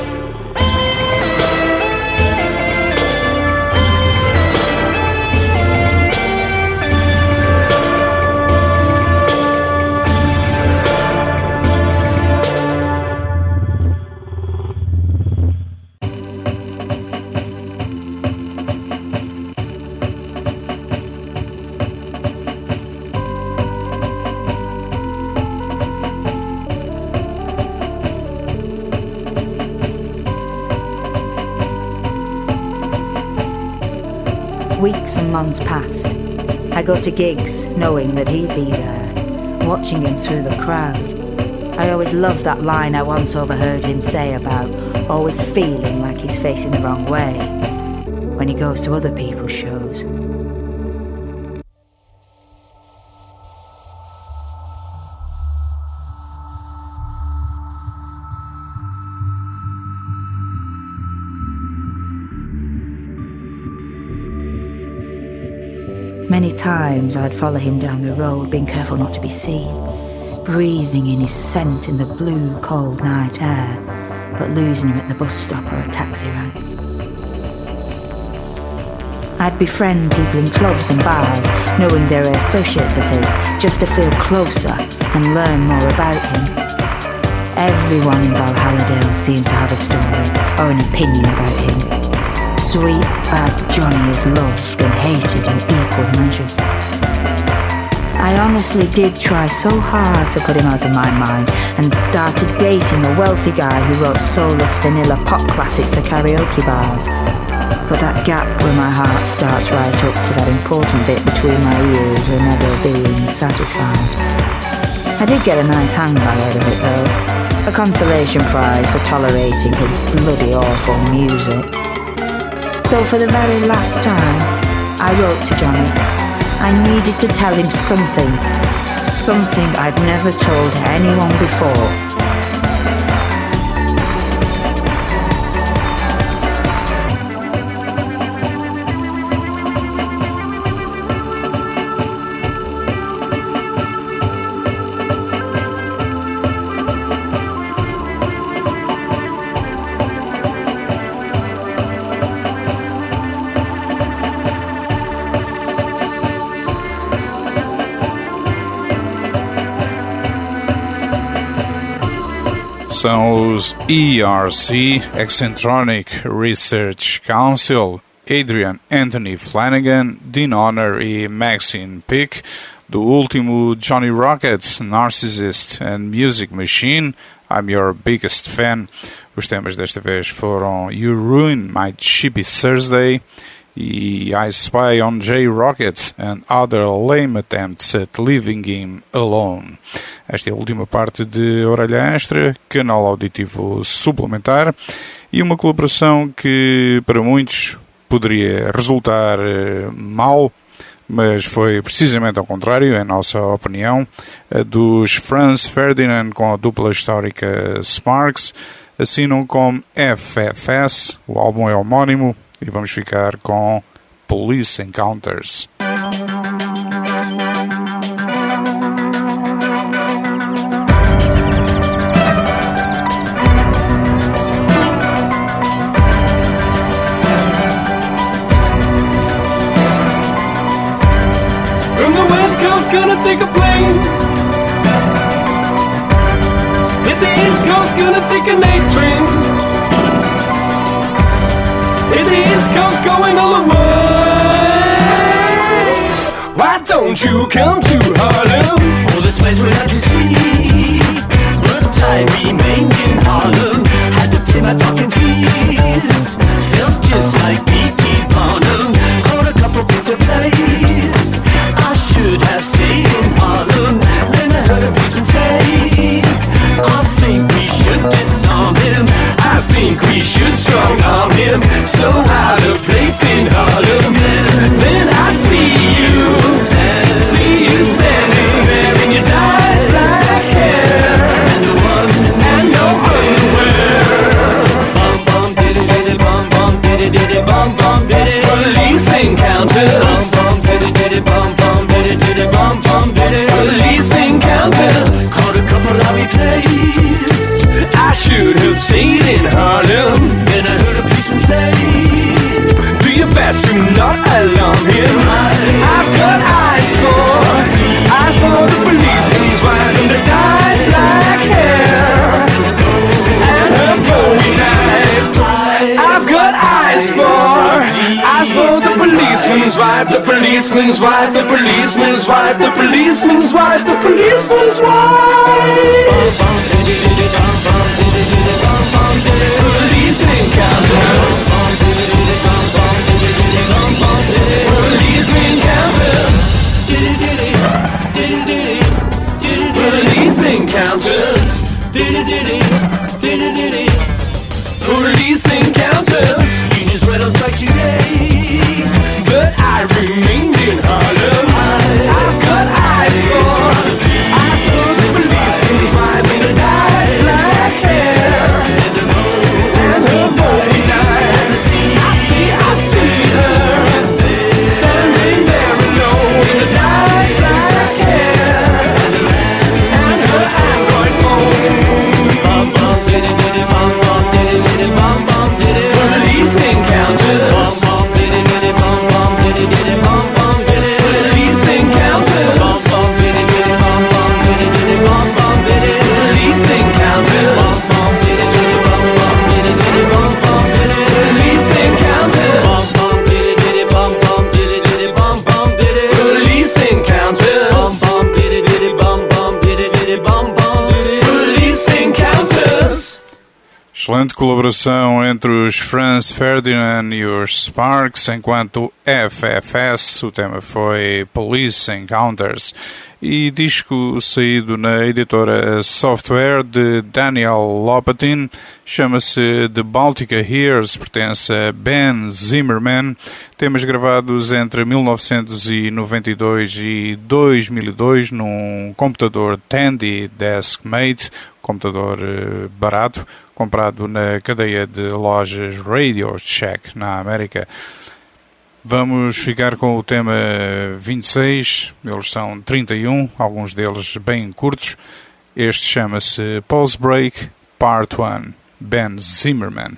Weeks and months passed. I go to gigs knowing that he'd be there, watching him through the crowd. I always loved that line I once overheard him say about always feeling like he's facing the wrong way when he goes to other people's shows. Many times I'd follow him down the road, being careful not to be seen, breathing in his scent in the blue, cold night air, but losing him at the bus stop or a taxi rank. I'd befriend people in clubs and bars, knowing they were associates of his, just to feel closer and learn more about him. Everyone in Valhalladale seems to have a story or an opinion about him. Sweet, bad Johnny is loved and hated in equal measures. I honestly did try so hard to put him out of my mind and started dating a wealthy guy who wrote soulless vanilla pop classics for karaoke bars. But that gap where my heart starts right up to that important bit between my ears will never being satisfied. I did get a nice handbag out of it though, a consolation prize for tolerating his bloody awful music. So for the very last time, I wrote to Johnny. I needed to tell him something, something I've never told anyone before. São os E R C, Eccentronic Research Council, Adrian Anthony Flanagan, Dean Honor e Maxine Pick, do último Johnny Rocket, Narcissist and Music Machine, I'm Your Biggest Fan. Os temas desta vez foram You Ruin My Chippy Thursday e I Spy on J Rocket and Other Lame Attempts at Leaving Him Alone. Esta é a última parte de Orelha Extra, canal auditivo suplementar, e uma colaboração que para muitos poderia resultar mal, mas foi precisamente ao contrário, em nossa opinião, a dos Franz Ferdinand com a dupla histórica Sparks, assinam como F F S, o álbum é homónimo, e vamos ficar com Police Encounters. take an A train. It is comes going all the way. Why don't you come to Harlem? All this place we're out to see, but I remained in Harlem. Had to pay my talking fees. Felt just like P T Barnum. Caught a couple picture plays. I should have stayed in Harlem. Then I heard a policeman say, I think we should disarm him. I think we should strong arm him. So out of place in Harlem. Then I see you, see you standing there in your dyed black hair and the one and no underwear. Bum bum diddy diddy bum bum diddy diddy bum bum diddy. Police encounters. Bum bum diddy diddy bum bum diddy diddy bum bum diddy. Police encounters. Caught a couple of plays. I should have stayed in Harlem. Then I heard a policeman say, do your best to not alarm him. I've got eyes for, eyes for the policeman's wife and the dyed black hair and her bowie knife. I've got eyes for, eyes for the policeman's wife, the policeman's wife, the policeman's wife, the policeman's wife, the policeman's wife. Police encounters. Police encounters. Police encounters. Police encounters. Unions red on strike today, but I remained in Harlem. I've got eyes for, eyes for the policeman's wife in the dyed black hair and her body knife. I see, I see her standing there alone in the dyed black hair and her Android phone. Bum bum diddy diddy bum bum diddy diddy bum bum diddy. Police encounters. Bum bum diddy diddy bum bum diddy diddy bum bum diddy. Police encounters. Bum bum diddy diddy bum bum diddy diddy bum bum diddy. Police encounters. Bum bum diddy diddy bum bum diddy diddy bum bum diddy. Police encounters. Bum bum diddy diddy bum bum diddy diddy bum bum diddy. Police encounters. Bum bum diddy diddy bum bum diddy diddy bum bum diddy. Police encounters. Excelente colaboração entre os Franz Ferdinand e os Sparks, enquanto F F S, o tema foi Police Encounters, e disco saído na editora Software de Daniel Lopatin, chama-se The Baltica Hears, pertence a Ben Zimmerman, temas gravados entre mil novecentos e noventa e dois e dois mil e dois num computador Tandy Deskmate, computador barato, comprado na cadeia de lojas Radio Shack na América. Vamos ficar com o tema vinte e seis, eles são trinta e um, alguns deles bem curtos. Este chama-se Pulse Break Part um, Ben Zimmerman.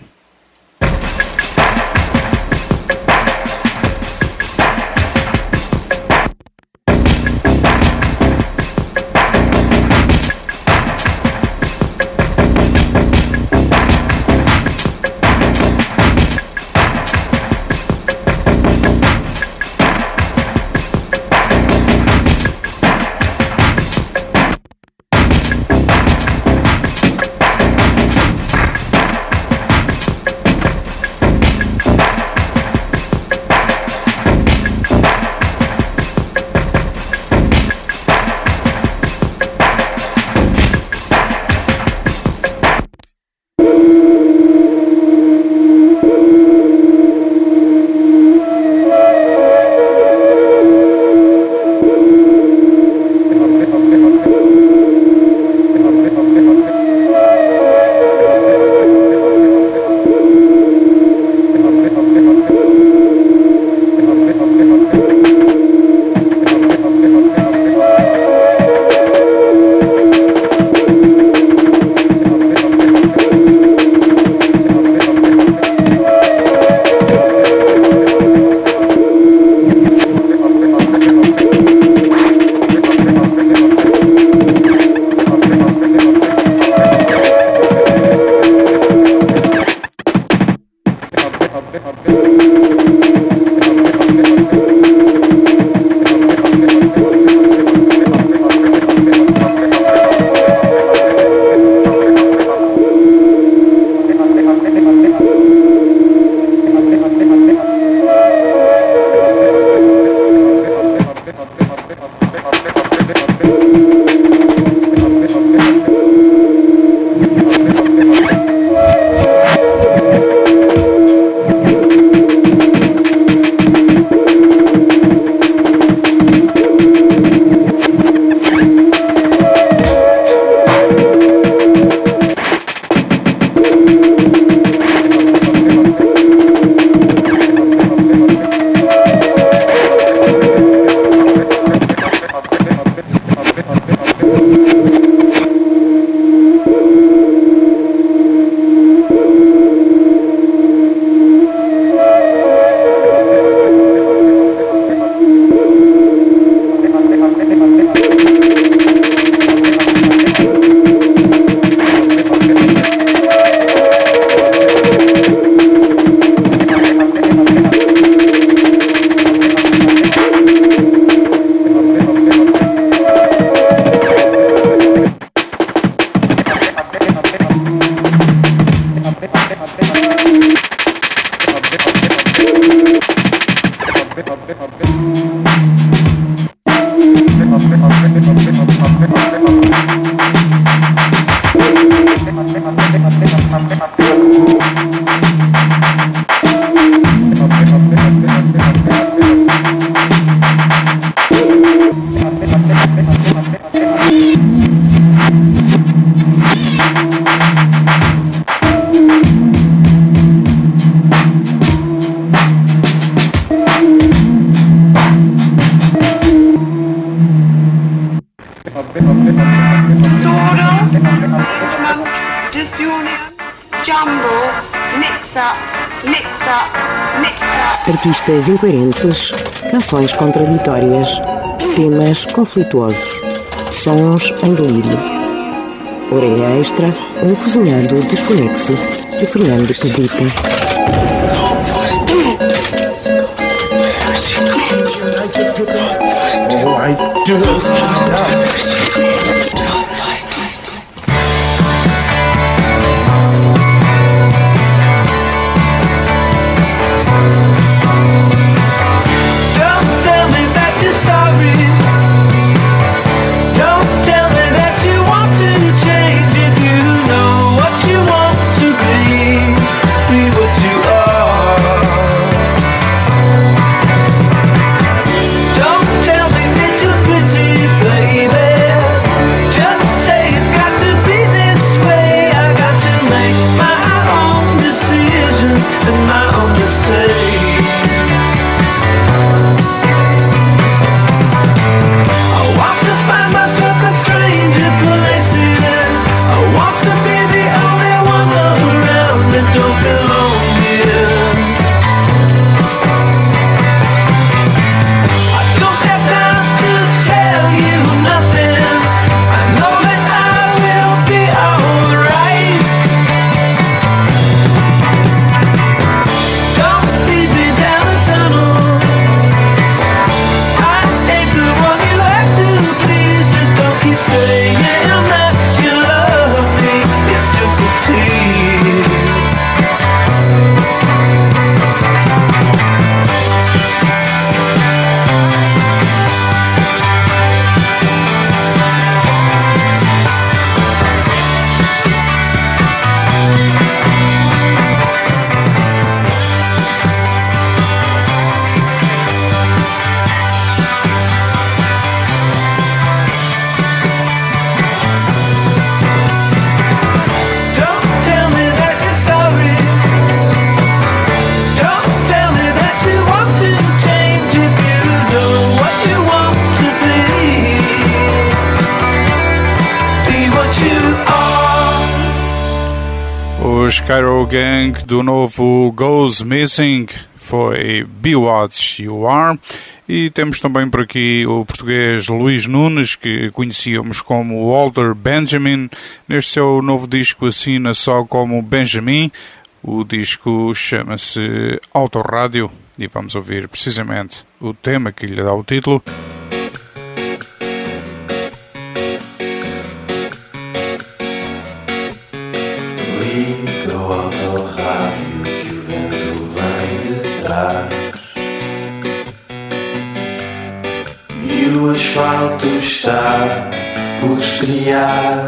Disorder, movement, disunion, jumble, mix-up, mix-up, mix-up. Artistas incoerentes, canções contraditórias, temas conflituosos, sons em delírio. Orelha Extra, um cozinhado desconexo, de Fernando Cabrita. Oh, I just Don't tell me that you're sorry. Don't tell me that you want to change. If you know what you want to be, be what you are. Don't tell me that you're pretty, baby. Just say it's got to be this way. I got to make my own decisions and my own mistakes. I want to find myself in stranger places. I want to be the only one around that don't belong here. I don't have time to tell you nothing. I know that I will be alright. Don't lead me down a tunnel. I ain't the one you have to please. Just don't keep saying that you love me. It's just a tease. Don't tell me that you're sorry. Don't tell me that you want to change if you know what you want to be. Be what you are. Os Cairo Gang do novo Goes Missing foi Be What You Are. E temos também por aqui o português Luís Nunes, que conhecíamos como Walter Benjamin. Neste seu novo disco assina só como Benjamin. O disco chama-se Autorádio e vamos ouvir precisamente o tema que lhe dá o título. Liga o autorrádio que o vento vem de trás e o asfalto está por estrear.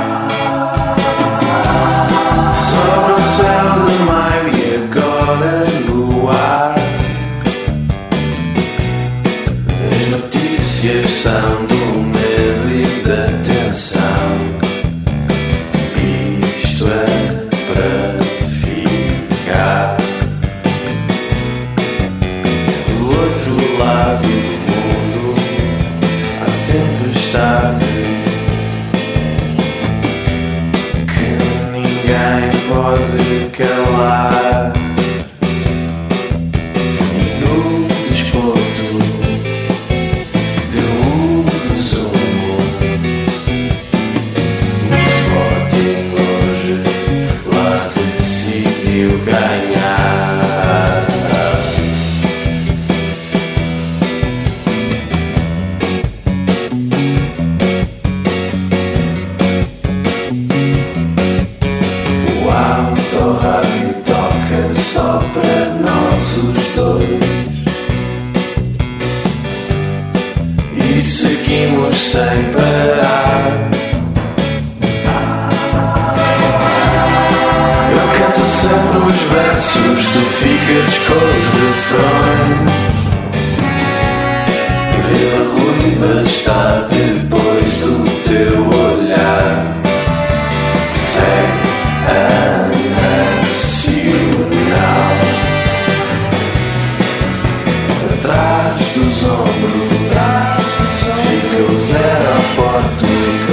Sobre o céu de maio e agora no ar. As notícias são do medo e da tensão. Isto é para ficar. Do outro lado do mundo há tempestade que ninguém pode calar. E no desporto de um resumo, o Sporting hoje lá decidiu ganhar. O autorrádio toca só para nós os dois e seguimos sem parar. Eu canto sempre os versos, tu ficas com os refrões. Vila Ruiva está depois do teu olhar. Segue a nacional. Atrás dos ombros fica os aeroportos, fica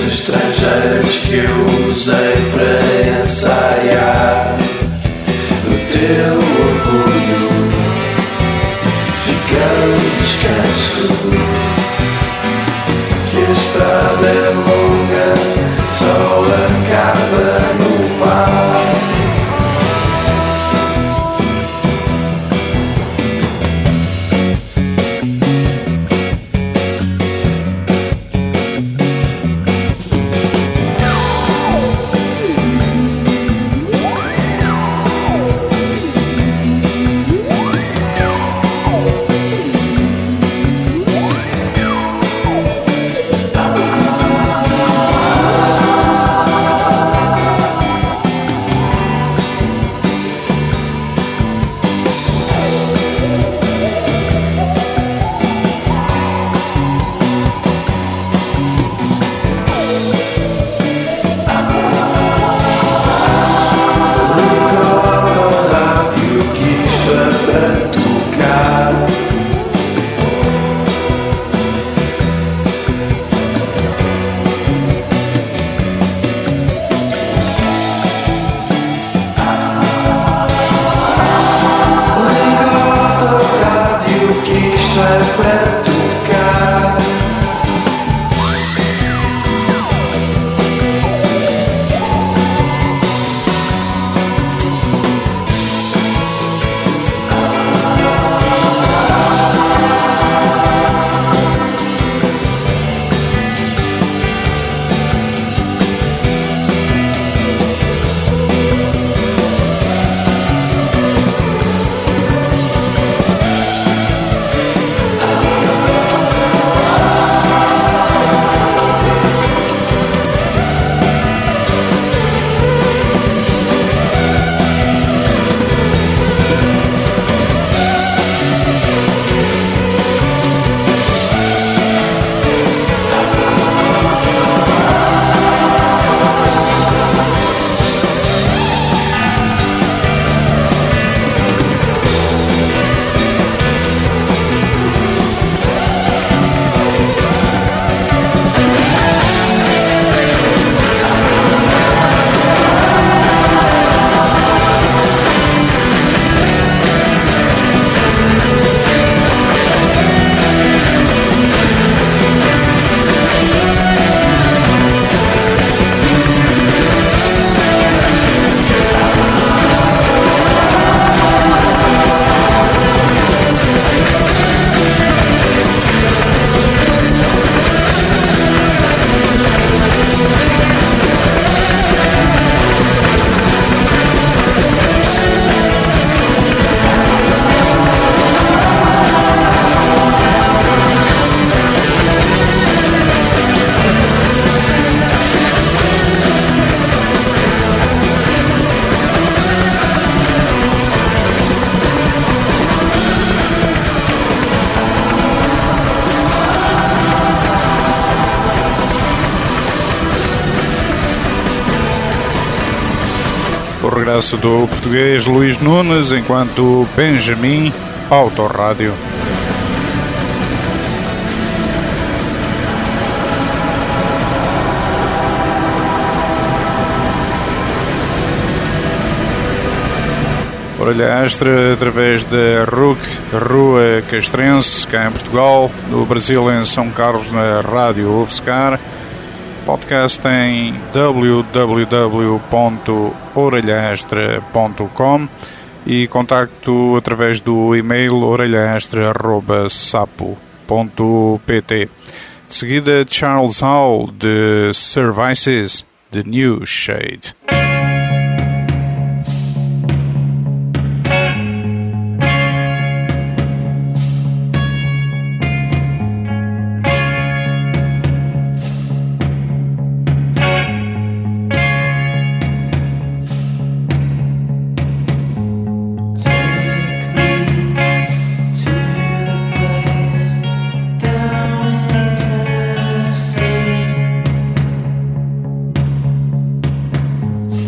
estrangeiras que eu usei para ensaiar o teu orgulho. Fica o descanso, que a estrada é longa, só acaba no mar. regresso do português Luís Nunes enquanto Benjamin Autorádio. Orelha Extra através da R U C, Rua Castrense, cá em Portugal, no Brasil em São Carlos na Rádio UFSCar. Podcast em w w w ponto orelha extra ponto com e contacto através do e-mail orelha extra arroba sapo ponto p t. De seguida, Charles Howell de Services, The New Shade. Down into the sea.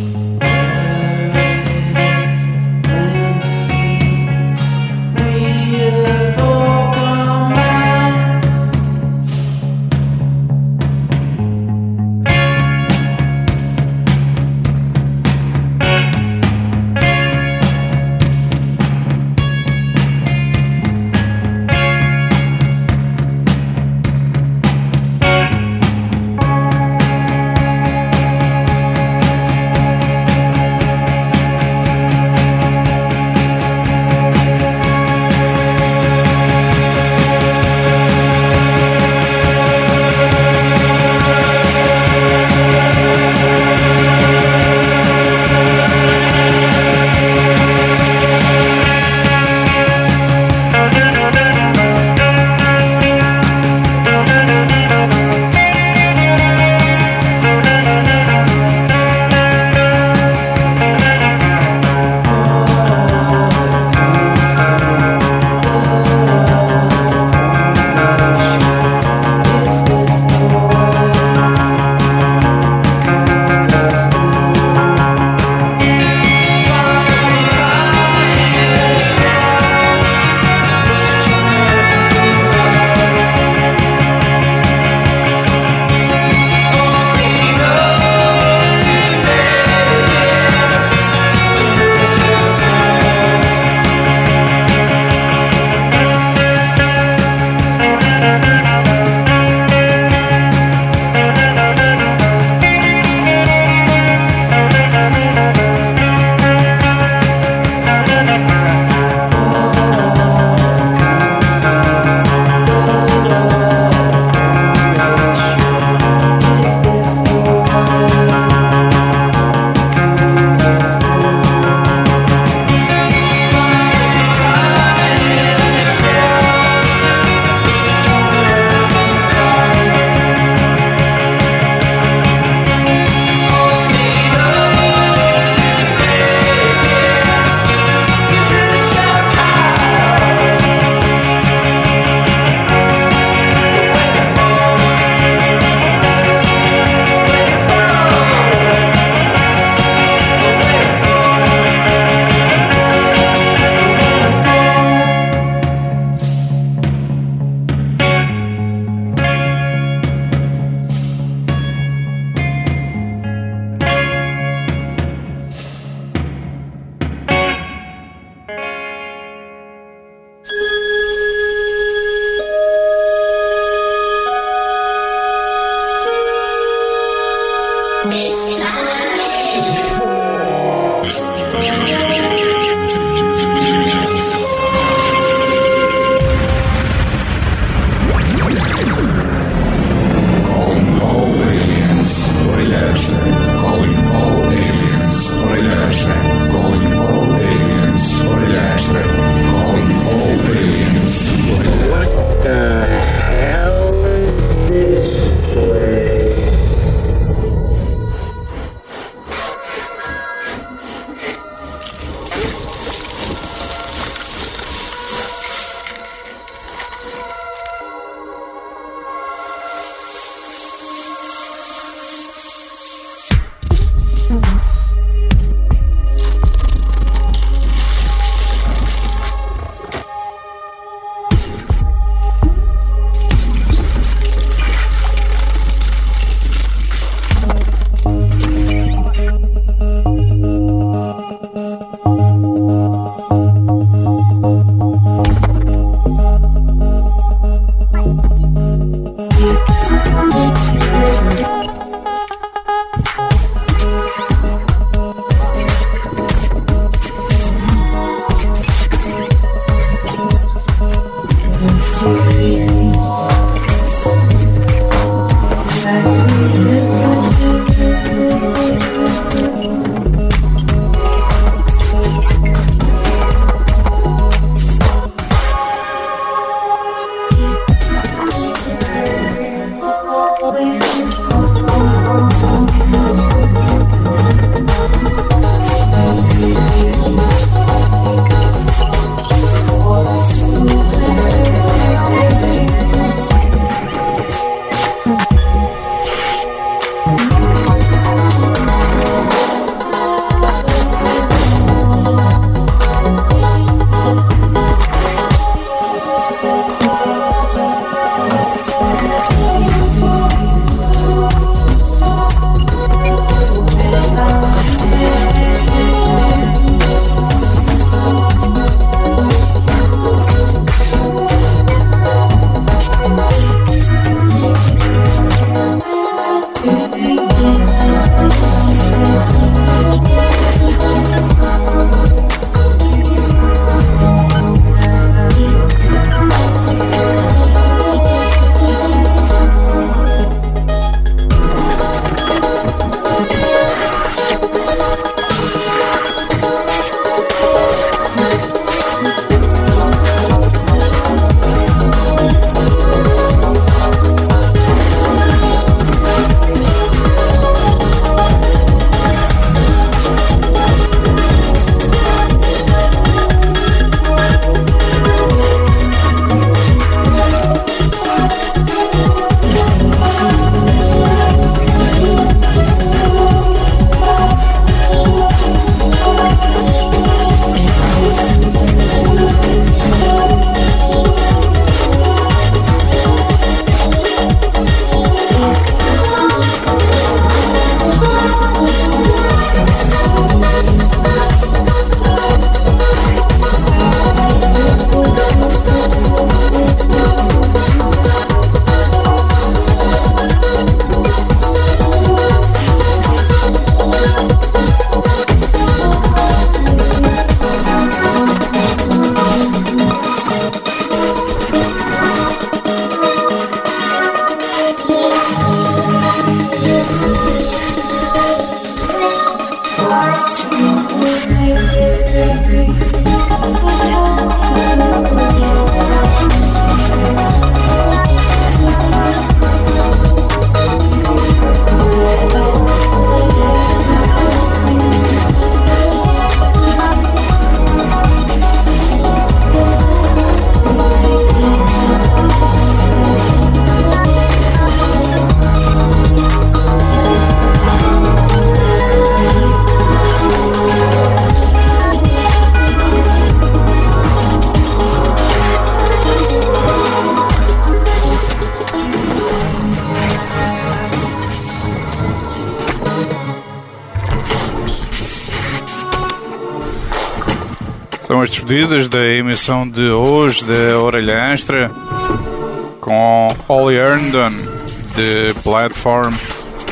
São as despedidas da emissão de hoje da Orelha Extra com Ollie Herndon de Platform.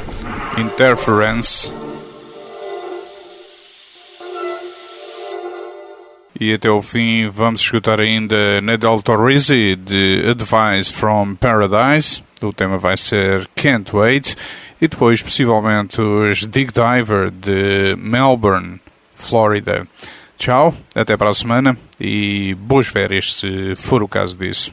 Interference. E até o fim vamos escutar ainda Nadal Torrisi de Advice from Paradise. O tema vai ser Can't Wait. E depois possivelmente os Dig Diver de Melbourne, Flórida. Tchau, até para a semana e boas férias se for o caso disso.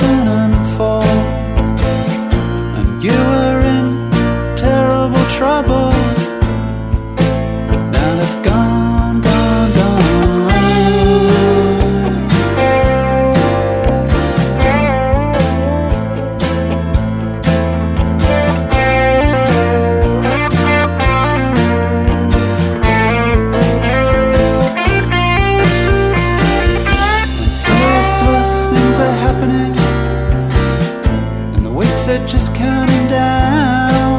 thousand four, and you were in terrible trouble. Now that's gone, gone, gone. Are just counting down.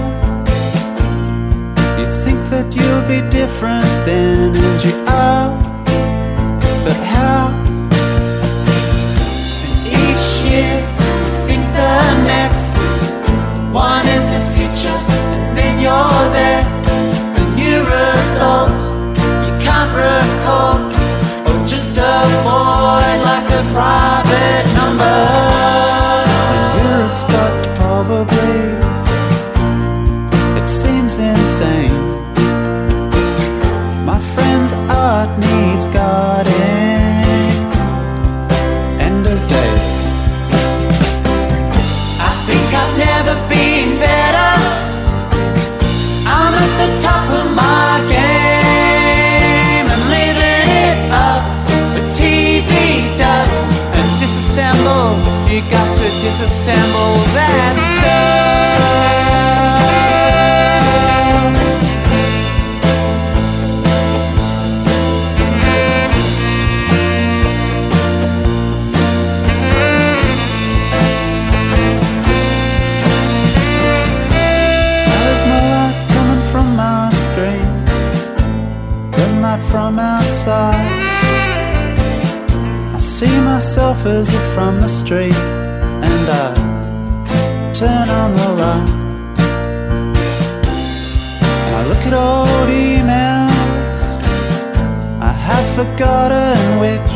You think that you'll be different then, and you are, but how? And each year you think the next one is the future, and then you're there, a new result you can't recall, or just avoid like a private number. Probably it seems insane. My friend's art needs guarding. End of days. I think I've never been better. I'm at the top of my game and living it up for T V dust and disassemble. You got to disassemble that stuff. Now there's no light coming from my screen, but not from outside. I see myself as if from the street, and I turn on the light, and I look at old emails I have forgotten which